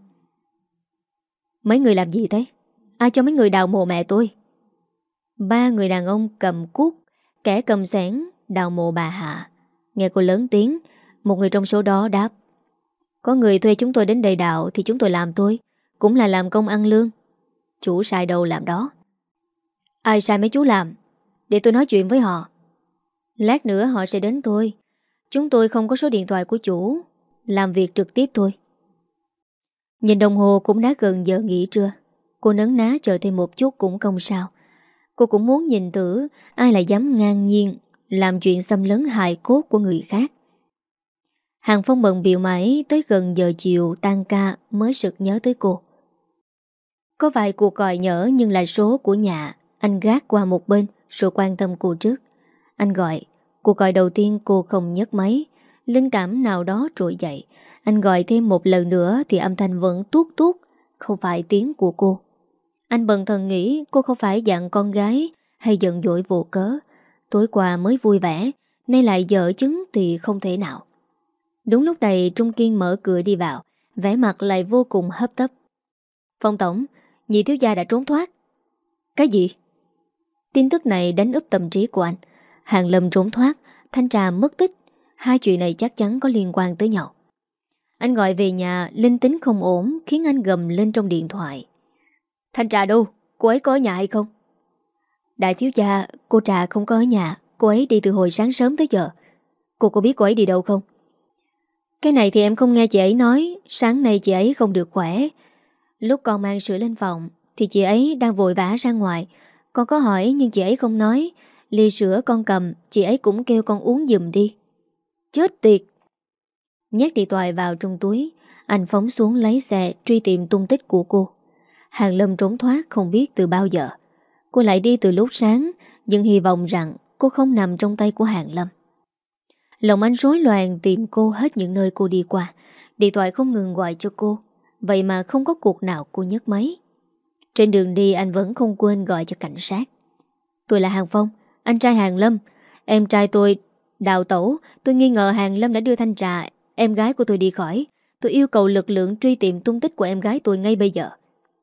Mấy người làm gì thế? Ai cho mấy người đào mộ mẹ tôi? Ba người đàn ông cầm cuốc, kẻ cầm xẻng đào mộ bà Hạ. Nghe cô lớn tiếng, một người trong số đó đáp: Có người thuê chúng tôi đến đây đào thì chúng tôi làm thôi, cũng là làm công ăn lương. Chủ sai đâu làm đó. Ai sai mấy chú làm? Để tôi nói chuyện với họ. Lát nữa họ sẽ đến tôi. Chúng tôi không có số điện thoại của chủ, làm việc trực tiếp thôi. Nhìn đồng hồ cũng đã gần giờ nghỉ trưa. Cô nấn ná chờ thêm một chút cũng không sao. Cô cũng muốn nhìn thử ai lại dám ngang nhiên làm chuyện xâm lấn hài cốt của người khác. Hàng Phong bận bịu mãi tới gần giờ chiều tan ca mới sực nhớ tới cô. Có vài cuộc gọi nhỡ nhưng là số của nhà. Anh gác qua một bên rồi quan tâm cô trước. Anh gọi. Cuộc gọi đầu tiên cô không nhấc máy. Linh cảm nào đó trỗi dậy. Anh gọi thêm một lần nữa thì âm thanh vẫn tuốt tuốt, không phải tiếng của cô. Anh bần thần nghĩ cô không phải dặn con gái hay giận dỗi vô cớ. Tối qua mới vui vẻ, nay lại dở chứng thì không thể nào. Đúng lúc này Trung Kiên mở cửa đi vào, vẻ mặt lại vô cùng hấp tấp. Phong tổng, nhị thiếu gia đã trốn thoát. Cái gì? Tin tức này đánh úp tâm trí của anh. Hàng Lâm trốn thoát, Thanh Trà mất tích. Hai chuyện này chắc chắn có liên quan tới nhau. Anh gọi về nhà, linh tính không ổn khiến anh gầm lên trong điện thoại. Thanh Trà đâu? Cô ấy có ở nhà hay không? Đại thiếu gia, cô Trà không có ở nhà. Cô ấy đi từ hồi sáng sớm tới giờ. Cô có biết cô ấy đi đâu không? Cái này thì em không nghe chị ấy nói. Sáng nay chị ấy không được khỏe. Lúc con mang sữa lên phòng thì chị ấy đang vội vã ra ngoài. Con có hỏi nhưng chị ấy không nói. Ly sữa con cầm, chị ấy cũng kêu con uống giùm đi. Chết tiệt! Nhét điện thoại vào trong túi, anh phóng xuống lấy xe truy tìm tung tích của cô. Hàng Lâm trốn thoát không biết từ bao giờ. Cô lại đi từ lúc sáng, nhưng hy vọng rằng cô không nằm trong tay của Hàng Lâm. Lòng anh rối loạn tìm cô hết những nơi cô đi qua. Điện thoại không ngừng gọi cho cô, vậy mà không có cuộc nào cô nhấc máy. Trên đường đi anh vẫn không quên gọi cho cảnh sát. Tôi là Hàng Phong, anh trai Hàng Lâm. Em trai tôi đào tẩu. Tôi nghi ngờ Hàng Lâm đã đưa Thanh Trà, em gái của tôi đi khỏi. Tôi yêu cầu lực lượng truy tìm tung tích của em gái tôi ngay bây giờ.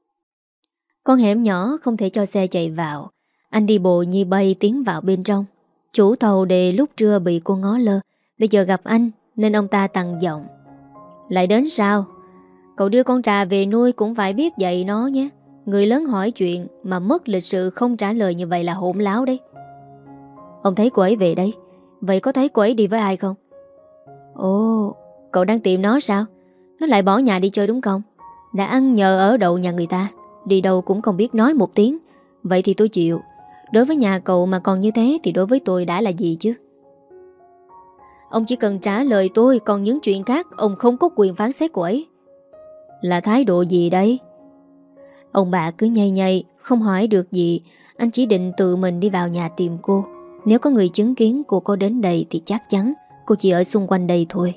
Con hẻm nhỏ không thể cho xe chạy vào. Anh đi bộ như bay tiến vào bên trong. Chủ Tàu Đề lúc trưa bị cô ngó lơ, bây giờ gặp anh nên ông ta tăng giọng. Lại đến sao? Cậu đưa con Trà về nuôi cũng phải biết dạy nó nhé. Người lớn hỏi chuyện mà mất lịch sự không trả lời như vậy là hỗn láo đấy. Ông thấy cô ấy về đây. Vậy có thấy cô ấy đi với ai không? Ồ, cậu đang tìm nó sao? Nó lại bỏ nhà đi chơi đúng không? Đã ăn nhờ ở đậu nhà người ta, đi đâu cũng không biết nói một tiếng. Vậy thì tôi chịu. Đối với nhà cậu mà còn như thế thì đối với tôi đã là gì chứ? Ông chỉ cần trả lời tôi, còn những chuyện khác ông không có quyền phán xét cô ấy. Là thái độ gì đấy? Ông bà cứ nhây nhây, không hỏi được gì. Anh chỉ định tự mình đi vào nhà tìm cô. Nếu có người chứng kiến cô có đến đây thì chắc chắn cô chỉ ở xung quanh đây thôi.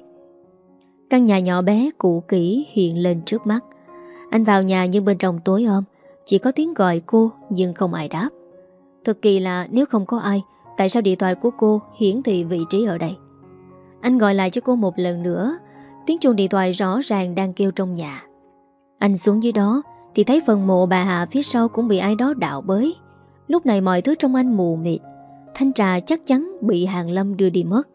Căn nhà nhỏ bé cũ kỹ hiện lên trước mắt. Anh vào nhà nhưng bên trong tối om. Chỉ có tiếng gọi cô nhưng không ai đáp. Thật kỳ lạ, nếu không có ai, tại sao điện thoại của cô hiển thị vị trí ở đây? Anh gọi lại cho cô một lần nữa. Tiếng chuông điện thoại rõ ràng đang kêu trong nhà. Anh xuống dưới đó thì thấy phần mộ bà Hạ phía sau cũng bị ai đó đào bới. Lúc này mọi thứ trong anh mù mịt. Thanh trà chắc chắn bị Hàng Lâm đưa đi mất.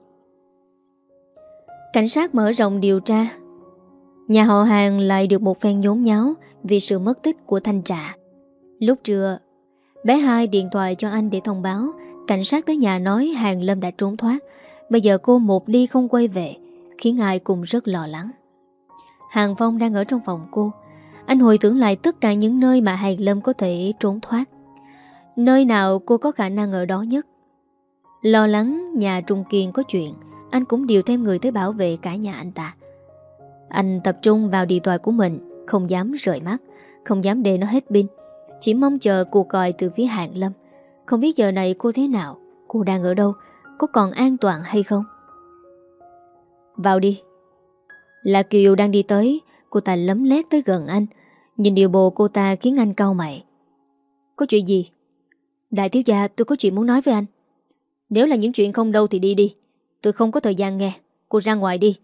Cảnh sát mở rộng điều tra. Nhà họ Hàng lại được một phen nhốn nháo vì sự mất tích của Thanh trà. Lúc trưa, bé Hai điện thoại cho anh để thông báo. Cảnh sát tới nhà nói Hàng Lâm đã trốn thoát. Bây giờ cô một đi không quay về, khiến ai cũng rất lo lắng. Hàng Phong đang ở trong phòng cô. Anh hồi tưởng lại tất cả những nơi mà Hàng Lâm có thể trốn thoát. Nơi nào cô có khả năng ở đó nhất. Lo lắng nhà Trung Kiên có chuyện, anh cũng điều thêm người tới bảo vệ cả nhà anh ta. Anh tập trung vào điện thoại của mình, không dám rời mắt, không dám để nó hết pin. Chỉ mong chờ cuộc gọi từ phía Hàng Lâm. Không biết giờ này cô thế nào, cô đang ở đâu, có còn an toàn hay không? Vào đi. Là Kiều đang đi tới. Cô ta lấm lét tới gần anh. Nhìn điều bộ cô ta khiến anh cau mày. Có chuyện gì? Đại thiếu gia, tôi có chuyện muốn nói với anh. Nếu là những chuyện không đâu thì đi đi. Tôi không có thời gian nghe. Cô ra ngoài đi.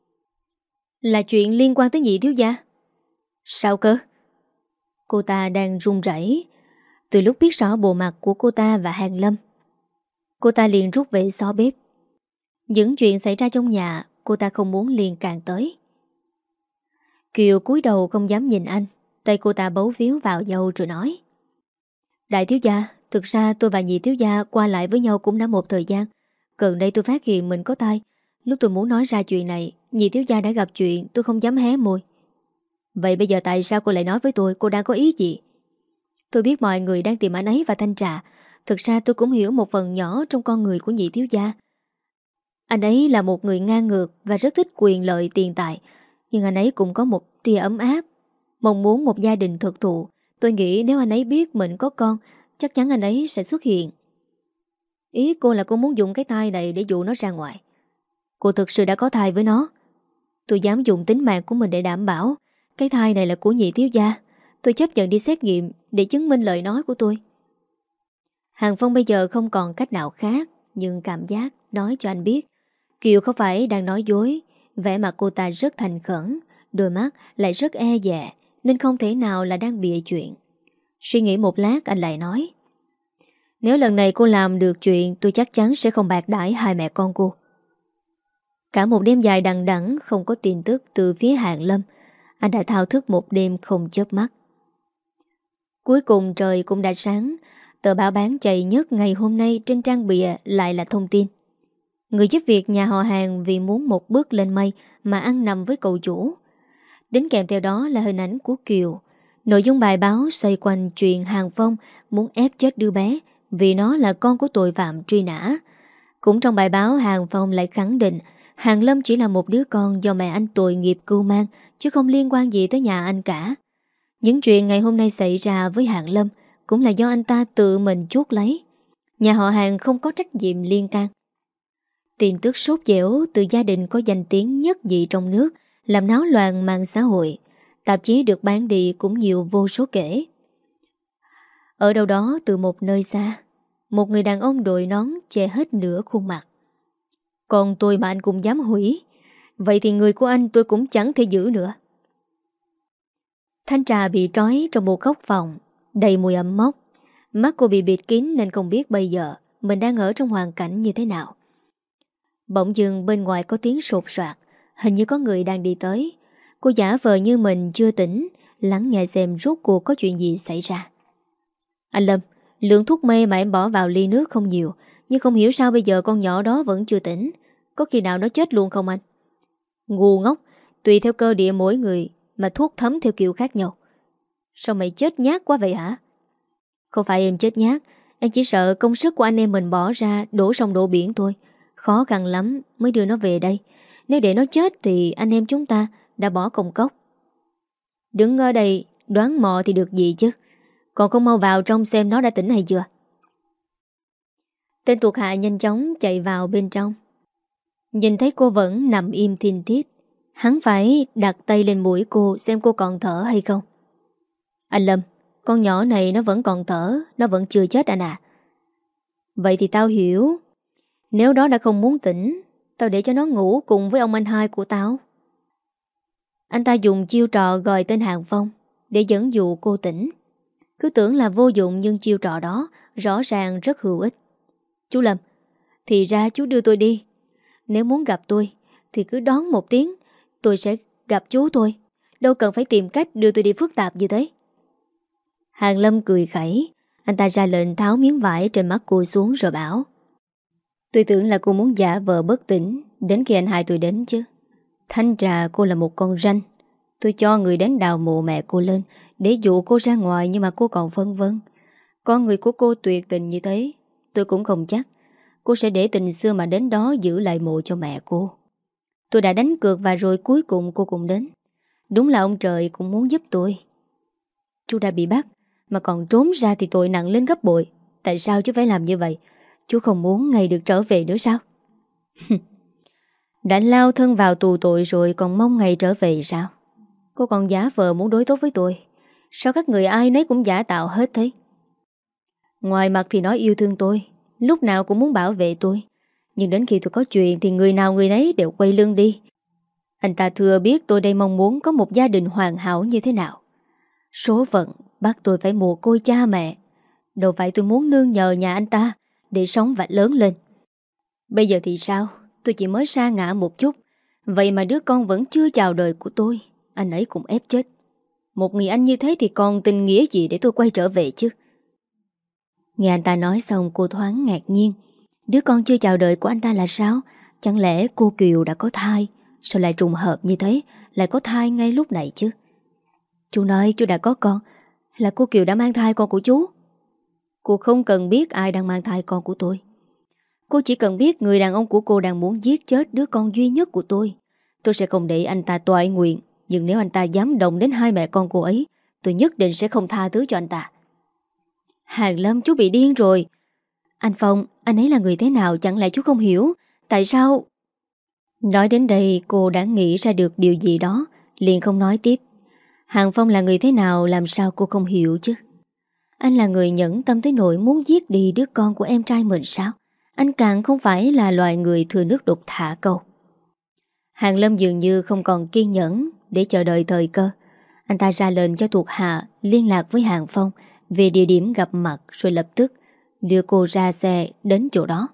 Là chuyện liên quan tới nhị thiếu gia? Sao cơ? Cô ta đang run rẩy. Từ lúc biết rõ bộ mặt của cô ta và Hàng Lâm, cô ta liền rút về xó bếp. Những chuyện xảy ra trong nhà cô ta không muốn liên can tới. Kiều cúi đầu không dám nhìn anh. Tay cô ta bấu víu vào nhau rồi nói. Đại thiếu gia, thực ra tôi và nhị thiếu gia qua lại với nhau cũng đã một thời gian. Gần đây tôi phát hiện mình có thai. Lúc tôi muốn nói ra chuyện này, nhị thiếu gia đã gặp chuyện, tôi không dám hé môi. Vậy bây giờ tại sao cô lại nói với tôi, cô đang có ý gì? Tôi biết mọi người đang tìm anh ấy và Thanh trà. Thực ra tôi cũng hiểu một phần nhỏ trong con người của nhị thiếu gia. Anh ấy là một người ngang ngược và rất thích quyền lợi tiền tài. Nhưng anh ấy cũng có một tia ấm áp, mong muốn một gia đình thực thụ. Tôi nghĩ nếu anh ấy biết mình có con, chắc chắn anh ấy sẽ xuất hiện. Ý cô là cô muốn dùng cái thai này để dụ nó ra ngoài. Cô thực sự đã có thai với nó. Tôi dám dùng tính mạng của mình để đảm bảo cái thai này là của nhị thiếu gia. Tôi chấp nhận đi xét nghiệm để chứng minh lời nói của tôi. Hàng Phong bây giờ không còn cách nào khác, nhưng cảm giác nói cho anh biết Kiều không phải đang nói dối. Vẻ mặt cô ta rất thành khẩn, đôi mắt lại rất e dè, nên không thể nào là đang bịa chuyện. Suy nghĩ một lát anh lại nói. Nếu lần này cô làm được chuyện, tôi chắc chắn sẽ không bạc đãi hai mẹ con cô. Cả một đêm dài đằng đẵng không có tin tức từ phía Hàng Lâm. Anh đã thao thức một đêm không chớp mắt. Cuối cùng trời cũng đã sáng. Tờ báo bán chạy nhất ngày hôm nay trên trang bìa lại là thông tin người giúp việc nhà họ Hàng vì muốn một bước lên mây mà ăn nằm với cậu chủ. Đến kèm theo đó là hình ảnh của Kiều. Nội dung bài báo xoay quanh chuyện Hàng Phong muốn ép chết đứa bé vì nó là con của tội phạm truy nã. Cũng trong bài báo, Hàng Phong lại khẳng định Hàng Lâm chỉ là một đứa con do mẹ anh tội nghiệp cưu mang, chứ không liên quan gì tới nhà anh cả. Những chuyện ngày hôm nay xảy ra với Hàng Lâm cũng là do anh ta tự mình chuốc lấy. Nhà họ Hàng không có trách nhiệm liên can. Tin tức sốt dẻo từ gia đình có danh tiếng nhất dị trong nước làm náo loạn mạng xã hội. Tạp chí được bán đi cũng nhiều vô số kể. Ở đâu đó từ một nơi xa, một người đàn ông đội nón che hết nửa khuôn mặt. Còn tôi mà anh cũng dám hủy, vậy thì người của anh tôi cũng chẳng thể giữ nữa. Thanh Trà bị trói trong một góc phòng đầy mùi ẩm mốc. Mắt cô bị bịt kín nên không biết bây giờ mình đang ở trong hoàn cảnh như thế nào. Bỗng dưng bên ngoài có tiếng sột soạt, hình như có người đang đi tới. Cô giả vờ như mình chưa tỉnh, lắng nghe xem rốt cuộc có chuyện gì xảy ra. Anh Lâm, lượng thuốc mê mà em bỏ vào ly nước không nhiều, nhưng không hiểu sao bây giờ con nhỏ đó vẫn chưa tỉnh. Có khi nào nó chết luôn không anh? Ngu ngốc, tùy theo cơ địa mỗi người mà thuốc thấm theo kiểu khác nhau. Sao mày chết nhát quá vậy hả? Không phải em chết nhát, em chỉ sợ công sức của anh em mình bỏ ra đổ sông đổ biển thôi. Khó khăn lắm mới đưa nó về đây. Nếu để nó chết thì anh em chúng ta đã bỏ công cốc. Đứng ở đây đoán mò thì được gì chứ. Còn không mau vào trong xem nó đã tỉnh hay chưa. Tên thuộc hạ nhanh chóng chạy vào bên trong. Nhìn thấy cô vẫn nằm im thiên thiết, hắn phải đặt tay lên mũi cô xem cô còn thở hay không. Anh Lâm, Con nhỏ này nó vẫn còn thở, nó vẫn chưa chết anh à. Vậy thì tao hiểu. Nếu đó đã không muốn tỉnh, tao để cho nó ngủ cùng với ông anh hai của tao. Anh ta dùng chiêu trò gọi tên Hàng Phong để dẫn dụ cô tỉnh. Cứ tưởng là vô dụng nhưng chiêu trò đó rõ ràng rất hữu ích. Chú Lâm, thì ra chú đưa tôi đi. Nếu muốn gặp tôi thì cứ đón một tiếng, tôi sẽ gặp chú tôi. Đâu cần phải tìm cách đưa tôi đi phức tạp như thế. Hàng Lâm cười khẩy. Anh ta ra lệnh tháo miếng vải trên mắt cô xuống rồi bảo: Tôi tưởng là cô muốn giả vờ bất tỉnh đến khi anh hai tôi đến chứ. Thanh trà cô là một con ranh. Tôi cho người đến đào mộ mẹ cô lên để dụ cô ra ngoài, nhưng mà cô còn phân vân. Con người của cô tuyệt tình như thế, tôi cũng không chắc cô sẽ để tình xưa mà đến đó giữ lại mộ cho mẹ cô. Tôi đã đánh cược và rồi cuối cùng cô cũng đến. Đúng là ông trời cũng muốn giúp tôi. Chú đã bị bắt mà còn trốn ra thì tội nặng lên gấp bội. Tại sao chú phải làm như vậy? Chú không muốn ngày được trở về nữa sao? Đã lao thân vào tù tội rồi còn mong ngày trở về sao? Cô còn giả vờ muốn đối tốt với tôi. Sao các người ai nấy cũng giả tạo hết thế? Ngoài mặt thì nói yêu thương tôi, lúc nào cũng muốn bảo vệ tôi, nhưng đến khi tôi có chuyện thì người nào người nấy đều quay lưng đi. Anh ta thừa biết tôi đây mong muốn có một gia đình hoàn hảo như thế nào. Số phận bắt tôi phải mồ côi cha mẹ. Đâu phải tôi muốn nương nhờ nhà anh ta để sống và lớn lên. Bây giờ thì sao? Tôi chỉ mới sa ngã một chút, vậy mà đứa con vẫn chưa chào đời của tôi, anh ấy cũng ép chết. Một người anh như thế thì còn tình nghĩa gì để tôi quay trở về chứ? Nghe anh ta nói xong cô thoáng ngạc nhiên. Đứa con chưa chào đời của anh ta là sao? Chẳng lẽ cô Kiều đã có thai? Sao lại trùng hợp như thế? Lại có thai ngay lúc này chứ? Chú nói chú đã có con. Là cô Kiều đã mang thai con của chú? Cô không cần biết ai đang mang thai con của tôi. Cô chỉ cần biết người đàn ông của cô đang muốn giết chết đứa con duy nhất của tôi. Tôi sẽ không để anh ta toại nguyện, nhưng nếu anh ta dám động đến hai mẹ con cô ấy, tôi nhất định sẽ không tha thứ cho anh ta. Hàng Lâm, chú bị điên rồi. Anh Phong, anh ấy là người thế nào chẳng lẽ chú không hiểu? Tại sao? Nói đến đây cô đã nghĩ ra được điều gì đó, liền không nói tiếp. Hàng Phong là người thế nào làm sao cô không hiểu chứ? Anh là người nhẫn tâm tới nỗi muốn giết đi đứa con của em trai mình sao? Anh càng không phải là loài người thừa nước đục thả câu. Hàng Lâm dường như không còn kiên nhẫn để chờ đợi thời cơ. Anh ta ra lệnh cho thuộc hạ liên lạc với Hàng Phong về địa điểm gặp mặt, rồi lập tức đưa cô ra xe đến chỗ đó.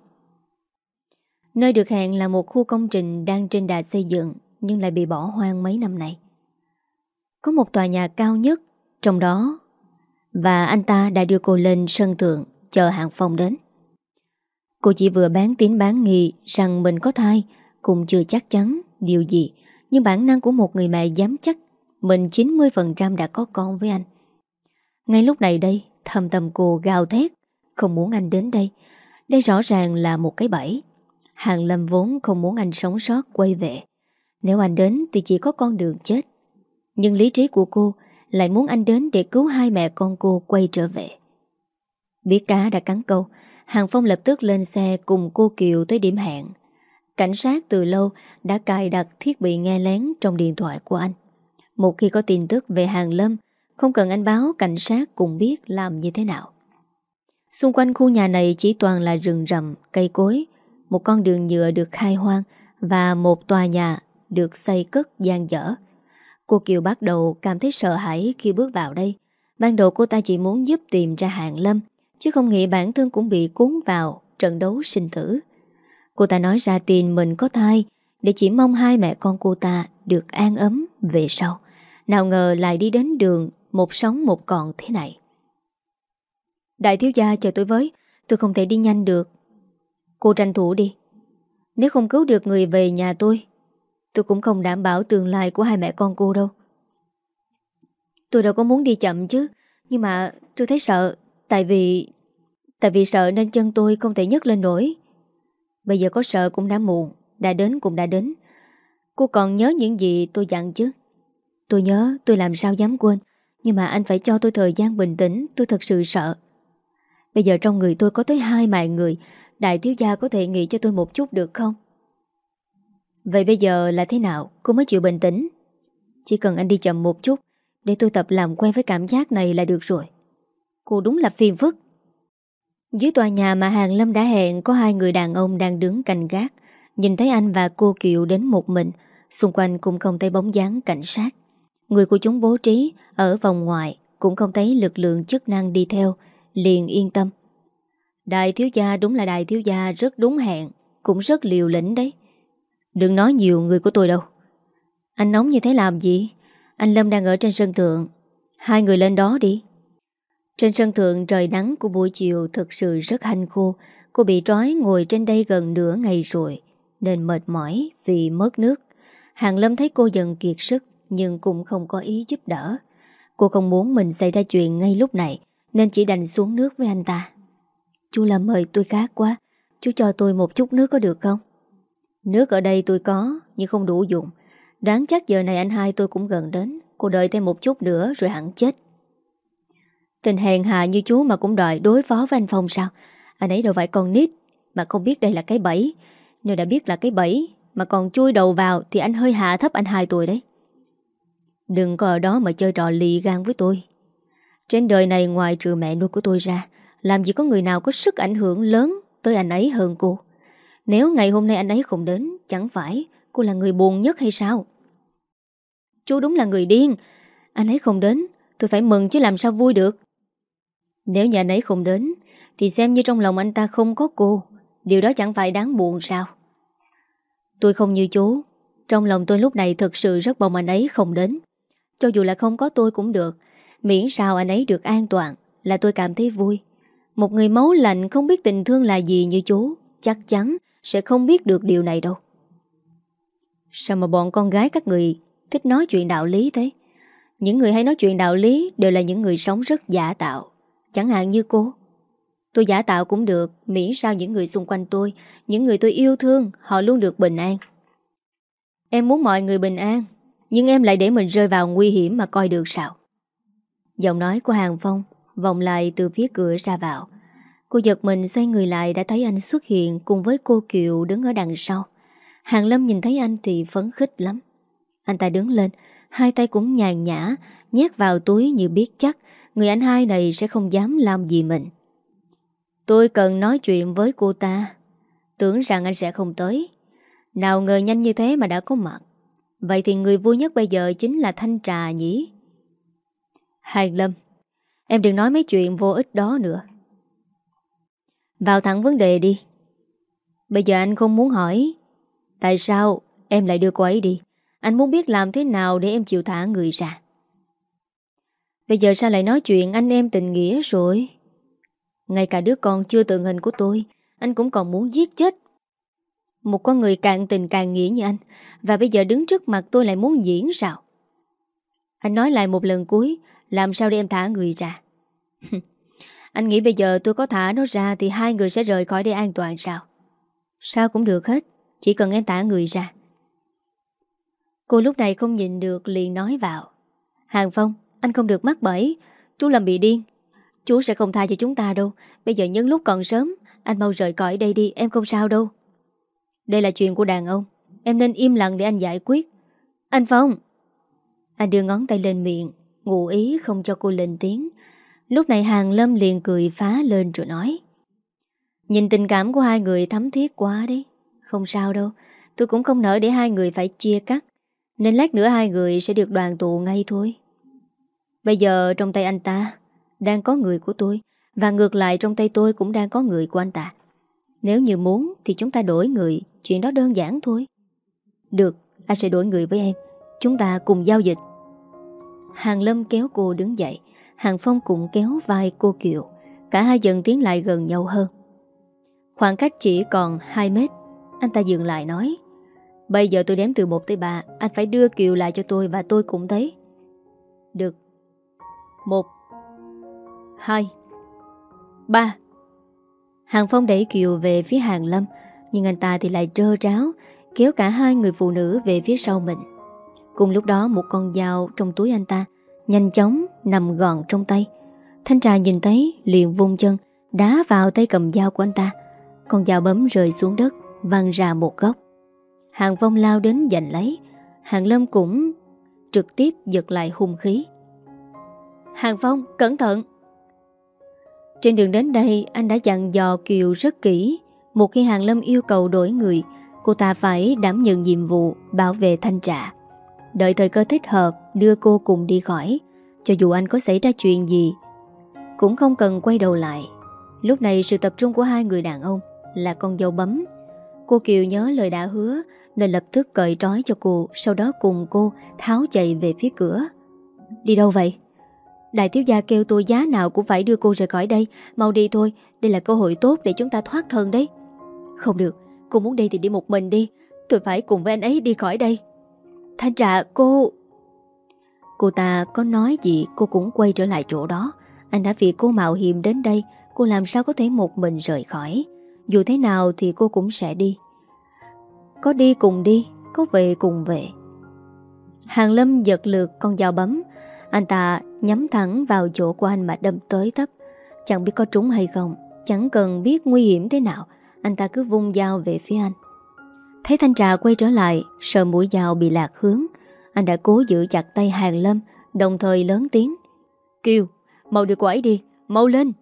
Nơi được hẹn là một khu công trình đang trên đà xây dựng nhưng lại bị bỏ hoang mấy năm nay. Có một tòa nhà cao nhất trong đó, và anh ta đã đưa cô lên sân thượng chờ Hàng Phong đến. Cô chỉ vừa bán tín bán nghi rằng mình có thai, cũng chưa chắc chắn điều gì, nhưng bản năng của một người mẹ dám chắc mình chín mươi phần trăm đã có con với anh. Ngay lúc này đây, thầm tâm cô gào thét, không muốn anh đến đây. Đây rõ ràng là một cái bẫy. Hàng Lâm vốn không muốn anh sống sót quay về. Nếu anh đến thì chỉ có con đường chết. Nhưng lý trí của cô lại muốn anh đến để cứu hai mẹ con cô quay trở về. Biết cá đã cắn câu, Hàng Phong lập tức lên xe cùng cô Kiều tới điểm hẹn. Cảnh sát từ lâu đã cài đặt thiết bị nghe lén trong điện thoại của anh. Một khi có tin tức về Hàng Lâm, không cần anh báo, cảnh sát cũng biết làm như thế nào. Xung quanh khu nhà này chỉ toàn là rừng rậm, cây cối, một con đường nhựa được khai hoang và một tòa nhà được xây cất dang dở. Cô Kiều bắt đầu cảm thấy sợ hãi khi bước vào đây. Ban đầu cô ta chỉ muốn giúp tìm ra Hàng Lâm, chứ không nghĩ bản thân cũng bị cuốn vào trận đấu sinh tử. Cô ta nói ra tin mình có thai để chỉ mong hai mẹ con cô ta được an ấm về sau. Nào ngờ lại đi đến đường một sống một còn thế này. Đại thiếu gia chờ tôi với, tôi không thể đi nhanh được. Cô tranh thủ đi. Nếu không cứu được người về nhà tôi, tôi cũng không đảm bảo tương lai của hai mẹ con cô đâu. Tôi đâu có muốn đi chậm chứ, nhưng mà tôi thấy sợ. Tại vì Tại vì sợ nên chân tôi không thể nhấc lên nổi. Bây giờ có sợ cũng đã muộn, đã đến cũng đã đến. Cô còn nhớ những gì tôi dặn chứ? Tôi nhớ, tôi làm sao dám quên. Nhưng mà anh phải cho tôi thời gian bình tĩnh. Tôi thật sự sợ. Bây giờ trong người tôi có tới hai mạng người. Đại thiếu gia có thể nghĩ cho tôi một chút được không? Vậy bây giờ là thế nào? Cô mới chịu bình tĩnh? Chỉ cần anh đi chậm một chút để tôi tập làm quen với cảm giác này là được rồi. Cô đúng là phiền phức. Dưới tòa nhà mà Hàng Lâm đã hẹn có hai người đàn ông đang đứng canh gác. Nhìn thấy anh và cô Kiều đến một mình, xung quanh cũng không thấy bóng dáng cảnh sát. Người của chúng bố trí ở vòng ngoài, cũng không thấy lực lượng chức năng đi theo, liền yên tâm. Đại thiếu gia đúng là đại thiếu gia, rất đúng hẹn, cũng rất liều lĩnh đấy. Đừng nói nhiều người của tôi đâu. Anh nóng như thế làm gì? Anh Lâm đang ở trên sân thượng, hai người lên đó đi. Trên sân thượng trời nắng của buổi chiều thực sự rất hanh khô. Cô bị trói ngồi trên đây gần nửa ngày rồi, nên mệt mỏi vì mất nước. Hàng Lâm thấy cô dần kiệt sức, nhưng cũng không có ý giúp đỡ. Cô không muốn mình xảy ra chuyện ngay lúc này, nên chỉ đành xuống nước với anh ta. Chú Lâm ơi, tôi khát quá, chú cho tôi một chút nước có được không? Nước ở đây tôi có, nhưng không đủ dùng. Đoán chắc giờ này anh hai tôi cũng gần đến. Cô đợi thêm một chút nữa rồi hẳn chết. Tình hèn hạ như chú mà cũng đòi đối phó với anh Phong sao? Anh ấy đâu phải con nít mà không biết đây là cái bẫy. Nếu đã biết là cái bẫy mà còn chui đầu vào thì anh hơi hạ thấp anh hai tôi đấy. Đừng có ở đó mà chơi trò lì gan với tôi. Trên đời này ngoài trừ mẹ nuôi của tôi ra, làm gì có người nào có sức ảnh hưởng lớn tới anh ấy hơn cô. Nếu ngày hôm nay anh ấy không đến, chẳng phải cô là người buồn nhất hay sao? Chú đúng là người điên. Anh ấy không đến, tôi phải mừng chứ làm sao vui được. Nếu như anh ấy không đến thì xem như trong lòng anh ta không có cô. Điều đó chẳng phải đáng buồn sao? Tôi không như chú. Trong lòng tôi lúc này thực sự rất mong anh ấy không đến. Cho dù là không có tôi cũng được, miễn sao anh ấy được an toàn là tôi cảm thấy vui. Một người máu lạnh không biết tình thương là gì như chú chắc chắn sẽ không biết được điều này đâu. Sao mà bọn con gái các người thích nói chuyện đạo lý thế? Những người hay nói chuyện đạo lý đều là những người sống rất giả tạo. Chẳng hạn như cô. Tôi giả tạo cũng được, miễn sao những người xung quanh tôi, những người tôi yêu thương, họ luôn được bình an. Em muốn mọi người bình an, nhưng em lại để mình rơi vào nguy hiểm mà coi được sao? Giọng nói của Hàng Phong vọng lại từ phía cửa ra vào. Cô giật mình xoay người lại đã thấy anh xuất hiện cùng với cô Kiều đứng ở đằng sau. Hàng Lâm nhìn thấy anh thì phấn khích lắm. Anh ta đứng lên, hai tay cũng nhàn nhã, nhét vào túi như biết chắc người anh hai này sẽ không dám làm gì mình. Tôi cần nói chuyện với cô ta. Tưởng rằng anh sẽ không tới, nào ngờ nhanh như thế mà đã có mặt. Vậy thì người vui nhất bây giờ chính là Thanh Trà nhỉ? Hàng Lâm, em đừng nói mấy chuyện vô ích đó nữa. Vào thẳng vấn đề đi. Bây giờ anh không muốn hỏi tại sao em lại đưa cô ấy đi. Anh muốn biết làm thế nào để em chịu thả người ra. Bây giờ sao lại nói chuyện anh em tình nghĩa rồi? Ngay cả đứa con chưa tượng hình của tôi anh cũng còn muốn giết chết. Một con người cạn tình càng nghĩa như anh, và bây giờ đứng trước mặt tôi lại muốn diễn sao? Anh nói lại một lần cuối, làm sao để em thả người ra? Anh nghĩ bây giờ tôi có thả nó ra thì hai người sẽ rời khỏi đây an toàn sao? Sao cũng được hết, chỉ cần em thả người ra. Cô lúc này không nhìn được liền nói vào. Hàng Phong, anh không được mắc bẫy. Chú làm bị điên. Chú sẽ không tha cho chúng ta đâu. Bây giờ nhân lúc còn sớm, anh mau rời khỏi đây đi, em không sao đâu. Đây là chuyện của đàn ông, em nên im lặng để anh giải quyết. Anh Phong. Anh đưa ngón tay lên miệng, ngụ ý không cho cô lên tiếng. Lúc này Hàng Lâm liền cười phá lên rồi nói. Nhìn tình cảm của hai người thấm thiết quá đấy. Không sao đâu, tôi cũng không nỡ để hai người phải chia cắt, nên lát nữa hai người sẽ được đoàn tụ ngay thôi. Bây giờ trong tay anh ta đang có người của tôi, và ngược lại trong tay tôi cũng đang có người của anh ta. Nếu như muốn thì chúng ta đổi người, chuyện đó đơn giản thôi. Được, anh sẽ đổi người với em, chúng ta cùng giao dịch. Hàng Lâm kéo cô đứng dậy, Hàng Phong cũng kéo vai cô Kiều. Cả hai dần tiến lại gần nhau hơn. Khoảng cách chỉ còn hai mét. Anh ta dừng lại nói. Bây giờ tôi đếm từ một tới ba, anh phải đưa Kiều lại cho tôi, và tôi cũng thấy. Được. Một, hai, ba. Hàng Phong đẩy Kiều về phía Hàng Lâm, nhưng anh ta thì lại trơ tráo kéo cả hai người phụ nữ về phía sau mình. Cùng lúc đó một con dao trong túi anh ta nhanh chóng nằm gọn trong tay. Thanh Trà nhìn thấy liền vung chân đá vào tay cầm dao của anh ta. Con dao bấm rơi xuống đất, văng ra một góc. Hàng Phong lao đến giành lấy. Hàng Lâm cũng trực tiếp giật lại hung khí. Hàng Phong, cẩn thận! Trên đường đến đây anh đã dặn dò Kiều rất kỹ. Một khi Hàng Lâm yêu cầu đổi người, cô ta phải đảm nhận nhiệm vụ bảo vệ Thanh Trà. Đợi thời cơ thích hợp đưa cô cùng đi khỏi. Cho dù anh có xảy ra chuyện gì cũng không cần quay đầu lại. Lúc này sự tập trung của hai người đàn ông là con dâu bấm. Cô Kiều nhớ lời đã hứa nên lập tức cởi trói cho cô, sau đó cùng cô tháo chạy về phía cửa. Đi đâu vậy? Đại thiếu gia kêu tôi giá nào cũng phải đưa cô rời khỏi đây. Mau đi thôi, đây là cơ hội tốt để chúng ta thoát thân đấy. Không được, cô muốn đi thì đi một mình đi. Tôi phải cùng với anh ấy đi khỏi đây. Thanh Trà, cô... Cô ta có nói gì cô cũng quay trở lại chỗ đó. Anh đã vì cô mạo hiểm đến đây, cô làm sao có thể một mình rời khỏi. Dù thế nào thì cô cũng sẽ đi. Có đi cùng đi, có về cùng về. Hàng Lâm giật lượt con dao bấm. Anh ta nhắm thẳng vào chỗ của anh mà đâm tới tấp. Chẳng biết có trúng hay không, chẳng cần biết nguy hiểm thế nào, anh ta cứ vung dao về phía anh. Thấy Thanh Trà quay trở lại, sợ mũi dao bị lạc hướng, anh đã cố giữ chặt tay Hàng Lâm, đồng thời lớn tiếng: Kiều, mau đưa cô ấy đi, mau lên.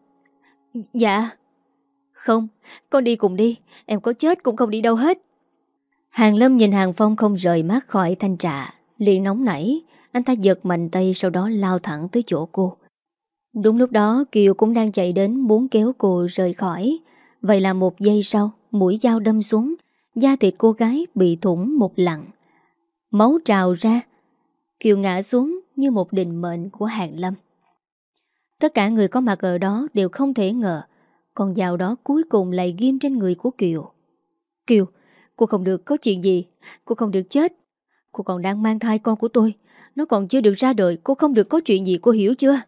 Dạ. Không, con đi cùng đi, em có chết cũng không đi đâu hết. Hàng Lâm nhìn Hàng Phong không rời mắt khỏi Thanh Trà, liền nóng nảy. Anh ta giật mạnh tay, sau đó lao thẳng tới chỗ cô. Đúng lúc đó Kiều cũng đang chạy đến muốn kéo cô rời khỏi. Vậy là một giây sau, mũi dao đâm xuống, da thịt cô gái bị thủng một lặng, máu trào ra. Kiều ngã xuống như một định mệnh của Hàng Lâm. Tất cả người có mặt ở đó đều không thể ngờ con dao đó cuối cùng lại ghim trên người của Kiều. Kiều, cô không được có chuyện gì, cô không được chết. Cô còn đang mang thai con của tôi, nó còn chưa được ra đời, cô không được có chuyện gì, cô hiểu chưa?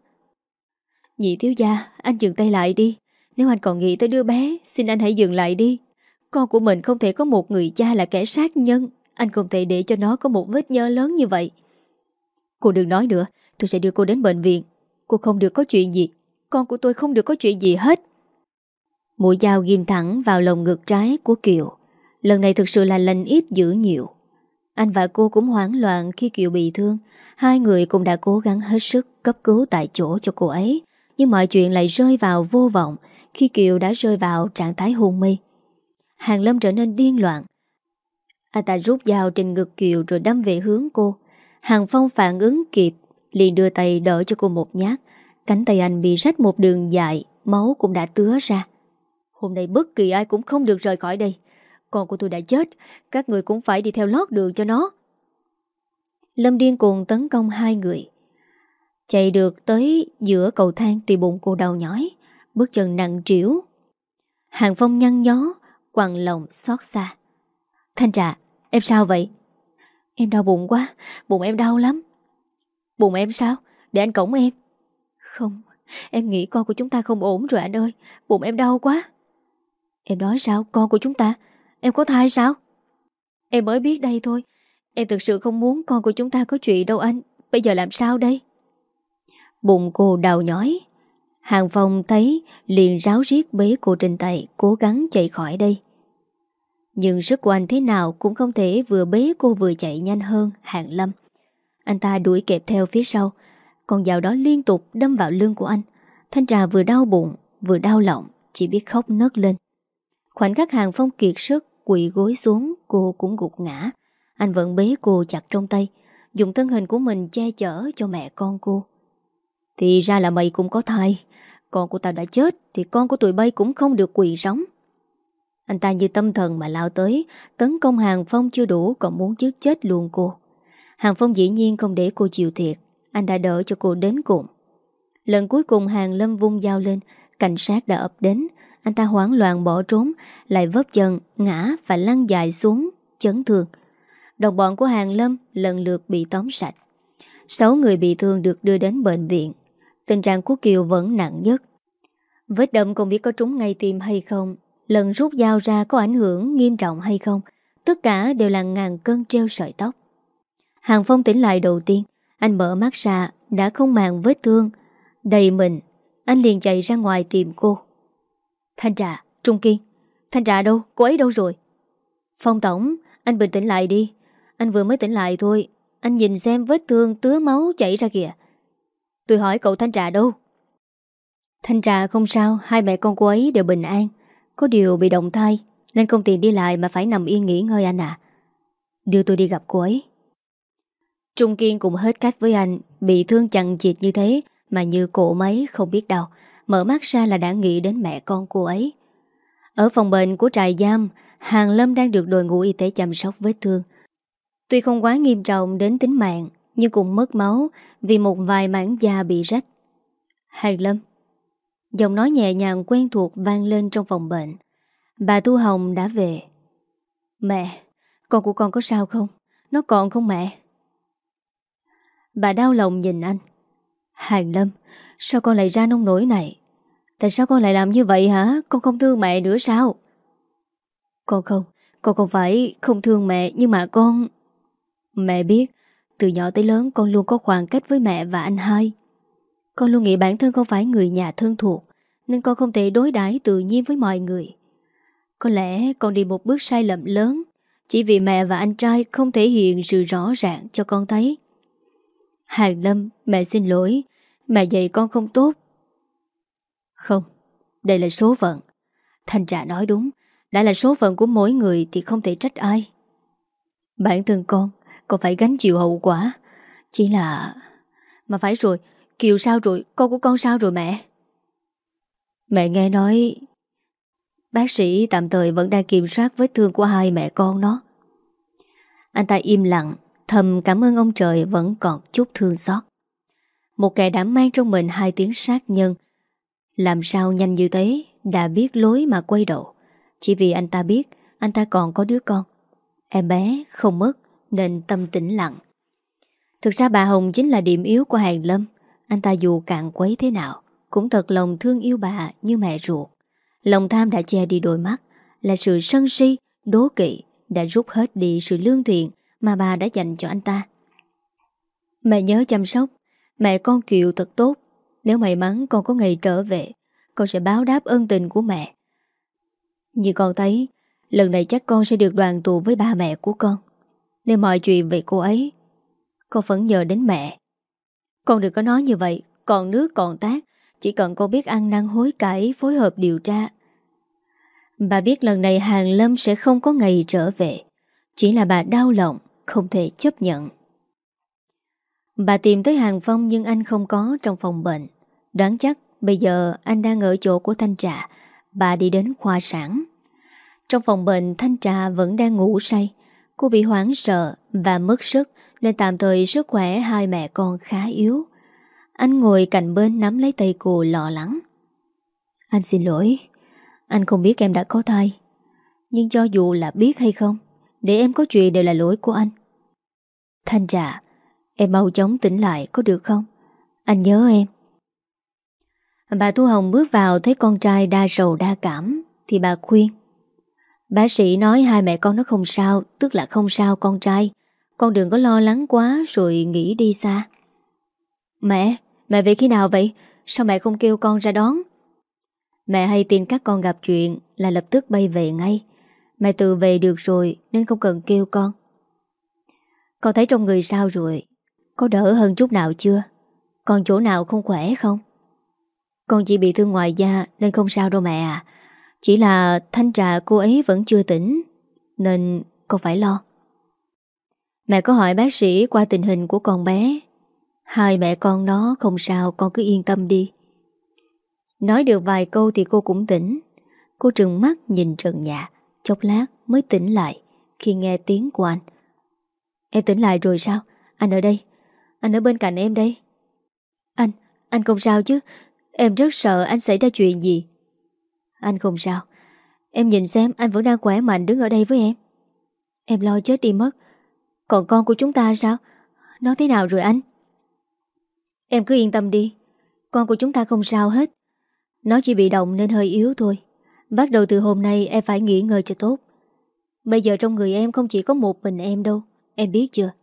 Nhị thiếu gia, anh dừng tay lại đi. Nếu anh còn nghĩ tới đứa bé, xin anh hãy dừng lại đi. Con của mình không thể có một người cha là kẻ sát nhân. Anh không thể để cho nó có một vết nhơ lớn như vậy. Cô đừng nói nữa, tôi sẽ đưa cô đến bệnh viện. Cô không được có chuyện gì, con của tôi không được có chuyện gì hết. Mũi dao ghim thẳng vào lồng ngực trái của Kiều. Lần này thực sự là lành ít dữ nhiều. Anh và cô cũng hoảng loạn khi Kiều bị thương. Hai người cũng đã cố gắng hết sức cấp cứu tại chỗ cho cô ấy, nhưng mọi chuyện lại rơi vào vô vọng khi Kiều đã rơi vào trạng thái hôn mê. Hàng Lâm trở nên điên loạn. Anh ta rút dao trên ngực Kiều rồi đâm về hướng cô. Hàng Phong phản ứng kịp, liền đưa tay đỡ cho cô một nhát. Cánh tay anh bị rách một đường dài, máu cũng đã tứa ra. Hôm nay bất kỳ ai cũng không được rời khỏi đây. Con của tôi đã chết, các người cũng phải đi theo lót đường cho nó. Lâm điên cuồng tấn công hai người. Chạy được tới giữa cầu thang thì bụng cô đau nhói, bước chân nặng trĩu. Hàng Phong nhăn nhó, quằn lòng xót xa. Thanh Trà, em sao vậy? Em đau bụng quá, bụng em đau lắm. Bụng em sao? Để anh cõng em. Không, em nghĩ con của chúng ta không ổn rồi anh ơi, bụng em đau quá. Em nói sao, con của chúng ta? Em có thai sao? Em mới biết đây thôi. Em thực sự không muốn con của chúng ta có chuyện đâu anh. Bây giờ làm sao đây? Bụng cô đau nhói. Hàng Phong thấy liền ráo riết bế cô trên tay, cố gắng chạy khỏi đây. Nhưng sức của anh thế nào cũng không thể vừa bế cô vừa chạy nhanh hơn Hàng Lâm. Anh ta đuổi kẹp theo phía sau. Con dao đó liên tục đâm vào lưng của anh. Thanh Trà vừa đau bụng vừa đau lòng, chỉ biết khóc nấc lên. Khoảnh khắc Hàng Phong kiệt sức quỵ gối xuống, cô cũng gục ngã. Anh vẫn bế cô chặt trong tay, dùng thân hình của mình che chở cho mẹ con cô. Thì ra là mày cũng có thai. Con của tao đã chết thì con của tụi bay cũng không được quyền sống. Anh ta như tâm thần mà lao tới, tấn công Hàng Phong chưa đủ còn muốn giết chết luôn cô. Hàng Phong dĩ nhiên không để cô chịu thiệt. Anh đã đỡ cho cô đến cùng. Lần cuối cùng Hàng Lâm vung dao lên, cảnh sát đã ập đến. Anh ta hoảng loạn bỏ trốn, lại vấp chân, ngã và lăn dài xuống, chấn thương. Đồng bọn của Hàng Lâm lần lượt bị tóm sạch. Sáu người bị thương được đưa đến bệnh viện. Tình trạng của Kiều vẫn nặng nhất. Vết đâm không biết có trúng ngay tim hay không, lần rút dao ra có ảnh hưởng nghiêm trọng hay không. Tất cả đều là ngàn cân treo sợi tóc. Hàng Phong tỉnh lại đầu tiên. Anh mở mắt ra, đã không màng vết thương đầy mình. Anh liền chạy ra ngoài tìm cô. Thanh Trà, Trung Kiên. Thanh Trà đâu? Cô ấy đâu rồi? Phong tổng, anh bình tĩnh lại đi. Anh vừa mới tỉnh lại thôi. Anh nhìn xem vết thương tứa máu chảy ra kìa. Tôi hỏi cậu Thanh Trà đâu? Thanh Trà không sao, hai mẹ con cô ấy đều bình an. Có điều bị động thai nên không tiện đi lại mà phải nằm yên nghỉ ngơi anh à. Đưa tôi đi gặp cô ấy. Trung Kiên cũng hết cách với anh. Bị thương chằng chịt như thế mà như cổ mấy không biết đâu. Mở mắt ra là đã nghĩ đến mẹ con cô ấy. Ở phòng bệnh của trại giam, Hàng Lâm đang được đội ngũ y tế chăm sóc vết thương. Tuy không quá nghiêm trọng đến tính mạng, nhưng cũng mất máu vì một vài mảng da bị rách. Hàng Lâm. Giọng nói nhẹ nhàng quen thuộc vang lên trong phòng bệnh. Bà Thu Hồng đã về. Mẹ, con của con có sao không? Nó còn không mẹ? Bà đau lòng nhìn anh. Hàng Lâm, sao con lại ra nông nổi này? Tại sao con lại làm như vậy hả? Con không thương mẹ nữa sao? Con không, con không phải không thương mẹ, nhưng mà con... Mẹ biết, từ nhỏ tới lớn con luôn có khoảng cách với mẹ và anh hai. Con luôn nghĩ bản thân không phải người nhà thân thuộc, nên con không thể đối đãi tự nhiên với mọi người. Có lẽ con đi một bước sai lầm lớn, chỉ vì mẹ và anh trai không thể hiện sự rõ ràng cho con thấy. Hàng Lâm, mẹ xin lỗi, mẹ dạy con không tốt. Không, đây là số phận. Thanh Trà nói đúng, đã là số phận của mỗi người thì không thể trách ai. Bản thân con, con phải gánh chịu hậu quả. Chỉ là... Mà phải rồi, Kiều sao rồi, con của con sao rồi mẹ? Mẹ nghe nói bác sĩ tạm thời vẫn đang kiểm soát vết thương của hai mẹ con nó. Anh ta im lặng, thầm cảm ơn ông trời vẫn còn chút thương xót. Một kẻ đã mang trong mình hai tiếng sát nhân, làm sao nhanh như thế đã biết lối mà quay đầu. Chỉ vì anh ta biết anh ta còn có đứa con. Em bé không mất nên tâm tĩnh lặng. Thực ra bà Hồng chính là điểm yếu của Hàng Lâm. Anh ta dù cạn quấy thế nào cũng thật lòng thương yêu bà như mẹ ruột. Lòng tham đã che đi đôi mắt, là sự sân si, đố kỵ đã rút hết đi sự lương thiện mà bà đã dành cho anh ta. Mẹ nhớ chăm sóc mẹ con Kiều thật tốt. Nếu may mắn con có ngày trở về, con sẽ báo đáp ơn tình của mẹ. Như con thấy, lần này chắc con sẽ được đoàn tụ với ba mẹ của con. Nên mọi chuyện về cô ấy, con vẫn nhờ đến mẹ. Con đừng có nói như vậy, còn nước còn tát. Chỉ cần con biết ăn năn hối cải, phối hợp điều tra. Bà biết lần này Hàng Lâm sẽ không có ngày trở về. Chỉ là bà đau lòng, không thể chấp nhận. Bà tìm tới Hàng Phong nhưng anh không có trong phòng bệnh. Đoán chắc bây giờ anh đang ở chỗ của Thanh Trà. Bà đi đến khoa sản. Trong phòng bệnh, Thanh Trà vẫn đang ngủ say. Cô bị hoảng sợ và mất sức, nên tạm thời sức khỏe hai mẹ con khá yếu. Anh ngồi cạnh bên nắm lấy tay cô lo lắng. Anh xin lỗi, anh không biết em đã có thai. Nhưng cho dù là biết hay không, để em có chuyện đều là lỗi của anh. Thanh Trà, em mau chóng tỉnh lại có được không? Anh nhớ em. Bà Thu Hồng bước vào thấy con trai đa sầu đa cảm thì bà khuyên. Bác sĩ nói hai mẹ con nó không sao, tức là không sao con trai. Con đừng có lo lắng quá rồi nghĩ đi xa. Mẹ, mẹ về khi nào vậy? Sao mẹ không kêu con ra đón? Mẹ hay tin các con gặp chuyện là lập tức bay về ngay. Mẹ tự về được rồi nên không cần kêu con. Con thấy trong người sao rồi? Có đỡ hơn chút nào chưa? Còn chỗ nào không khỏe không? Con chỉ bị thương ngoài da nên không sao đâu mẹ à. Chỉ là Thanh Trà cô ấy vẫn chưa tỉnh, nên con phải lo. Mẹ có hỏi bác sĩ qua tình hình của con bé. Hai mẹ con nó không sao, con cứ yên tâm đi. Nói được vài câu thì cô cũng tỉnh. Cô trừng mắt nhìn trần nhà, chốc lát mới tỉnh lại khi nghe tiếng của anh. Em tỉnh lại rồi sao? Anh ở đây, anh ở bên cạnh em đây. Anh, anh không sao chứ? Em rất sợ anh xảy ra chuyện gì. Anh không sao. Em nhìn xem anh vẫn đang khỏe mạnh đứng ở đây với em. Em lo chết đi mất. Còn con của chúng ta sao? Nó thế nào rồi anh? Em cứ yên tâm đi. Con của chúng ta không sao hết. Nó chỉ bị động nên hơi yếu thôi. Bắt đầu từ hôm nay em phải nghỉ ngơi cho tốt. Bây giờ trong người em không chỉ có một mình em đâu. Em biết chưa?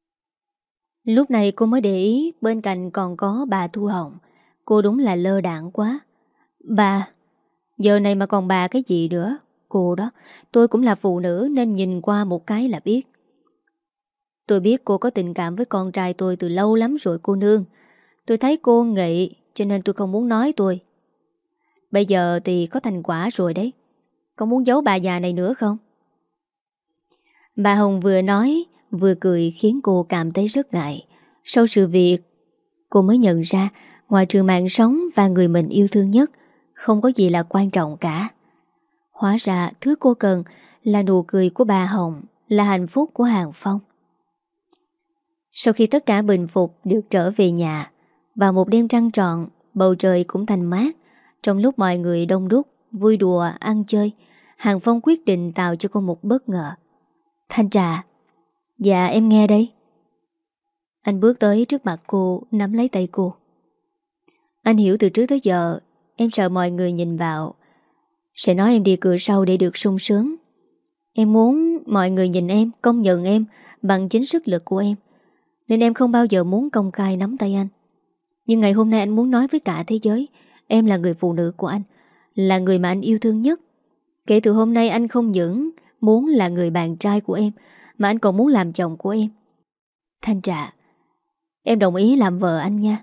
Lúc này cô mới để ý bên cạnh còn có bà Thu Hồng. Cô đúng là lơ đãng quá. Bà, giờ này mà còn bà cái gì nữa? Cô đó, tôi cũng là phụ nữ nên nhìn qua một cái là biết. Tôi biết cô có tình cảm với con trai tôi từ lâu lắm rồi cô nương. Tôi thấy cô nghị cho nên tôi không muốn nói tôi. Bây giờ thì có thành quả rồi đấy. Có muốn giấu bà già này nữa không? Bà Hồng vừa nói vừa cười khiến cô cảm thấy rất ngại. Sau sự việc, cô mới nhận ra ngoài trừ mạng sống và người mình yêu thương nhất, không có gì là quan trọng cả. Hóa ra thứ cô cần là nụ cười của bà Hồng, là hạnh phúc của Hàng Phong. Sau khi tất cả bình phục được trở về nhà, vào một đêm trăng trọn, bầu trời cũng thanh mát. Trong lúc mọi người đông đúc, vui đùa, ăn chơi, Hàng Phong quyết định tạo cho cô một bất ngờ. Thanh Trà. Dạ em nghe đây. Anh bước tới trước mặt cô, nắm lấy tay cô. Anh hiểu từ trước tới giờ em sợ mọi người nhìn vào sẽ nói em đi cửa sau để được sung sướng. Em muốn mọi người nhìn em, công nhận em bằng chính sức lực của em, nên em không bao giờ muốn công khai nắm tay anh. Nhưng ngày hôm nay anh muốn nói với cả thế giới, em là người phụ nữ của anh, là người mà anh yêu thương nhất. Kể từ hôm nay anh không những muốn là người bạn trai của em, mà anh còn muốn làm chồng của em. Thanh Trà, em đồng ý làm vợ anh nha.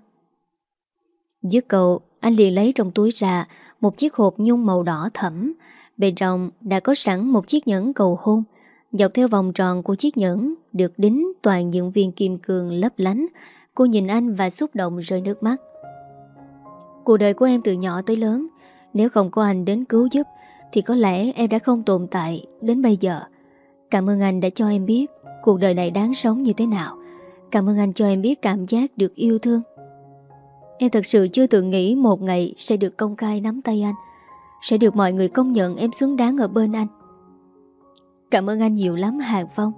Dứt câu, anh liền lấy trong túi ra một chiếc hộp nhung màu đỏ thẫm. Bên trong đã có sẵn một chiếc nhẫn cầu hôn. Dọc theo vòng tròn của chiếc nhẫn được đính toàn những viên kim cương lấp lánh. Cô nhìn anh và xúc động rơi nước mắt. Cuộc đời của em từ nhỏ tới lớn, nếu không có anh đến cứu giúp thì có lẽ em đã không tồn tại đến bây giờ. Cảm ơn anh đã cho em biết cuộc đời này đáng sống như thế nào. Cảm ơn anh cho em biết cảm giác được yêu thương. Em thật sự chưa từng nghĩ một ngày sẽ được công khai nắm tay anh, sẽ được mọi người công nhận em xứng đáng ở bên anh. Cảm ơn anh nhiều lắm Hàng Phong.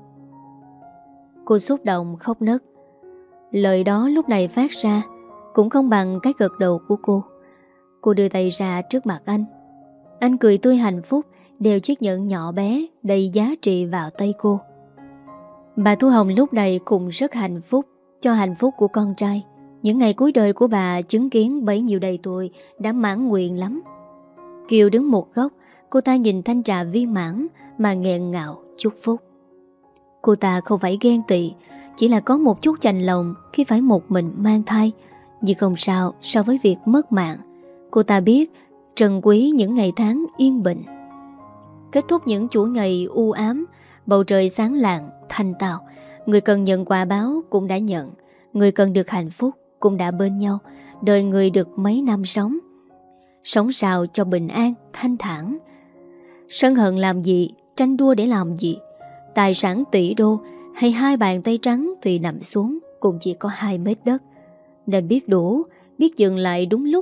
Cô xúc động khóc nấc. Lời đó lúc này phát ra cũng không bằng cái gật đầu của cô. Cô đưa tay ra trước mặt anh. Anh cười tươi hạnh phúc, đeo chiếc nhẫn nhỏ bé đầy giá trị vào tay cô. Bà Thu Hồng lúc này cũng rất hạnh phúc cho hạnh phúc của con trai. Những ngày cuối đời của bà chứng kiến bấy nhiêu đầy tuổi đã mãn nguyện lắm. Kiều đứng một góc, cô ta nhìn Thanh Trà viên mãn mà nghẹn ngào chúc phúc. Cô ta không phải ghen tị, chỉ là có một chút chạnh lòng khi phải một mình mang thai. Nhưng không sao so với việc mất mạng. Cô ta biết trân quý những ngày tháng yên bình. Kết thúc những chuỗi ngày u ám, bầu trời sáng lạng, thanh tao. Người cần nhận quà báo cũng đã nhận, người cần được hạnh phúc cũng đã bên nhau. Đời người được mấy năm sống, sống sao cho bình an, thanh thản. Sân hận làm gì, tranh đua để làm gì. Tài sản tỷ đô hay hai bàn tay trắng tùy nằm xuống cũng chỉ có hai mét đất. Nên biết đủ, biết dừng lại đúng lúc.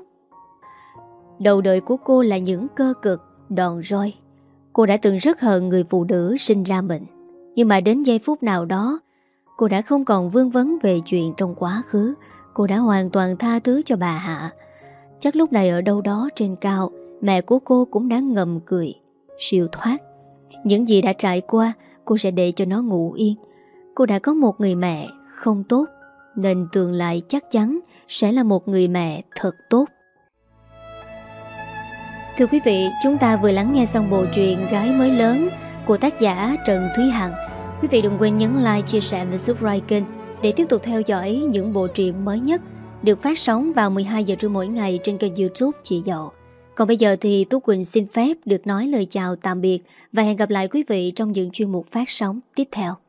Đầu đời của cô là những cơ cực, đòn roi. Cô đã từng rất hận người phụ nữ sinh ra mình. Nhưng mà đến giây phút nào đó, cô đã không còn vương vấn về chuyện trong quá khứ. Cô đã hoàn toàn tha thứ cho bà Hạ. Chắc lúc này ở đâu đó trên cao, mẹ của cô cũng đã ngầm cười, siêu thoát. Những gì đã trải qua, cô sẽ để cho nó ngủ yên. Cô đã có một người mẹ không tốt, nên tương lai chắc chắn sẽ là một người mẹ thật tốt. Thưa quý vị, chúng ta vừa lắng nghe xong bộ truyện Gái Mới Lớn của tác giả Trần Thúy Hằng. Quý vị đừng quên nhấn like, chia sẻ và subscribe kênh để tiếp tục theo dõi những bộ truyện mới nhất được phát sóng vào mười hai giờ trưa mỗi ngày trên kênh YouTube Chị Dậu. Còn bây giờ thì Tú Quỳnh xin phép được nói lời chào tạm biệt và hẹn gặp lại quý vị trong những chuyên mục phát sóng tiếp theo.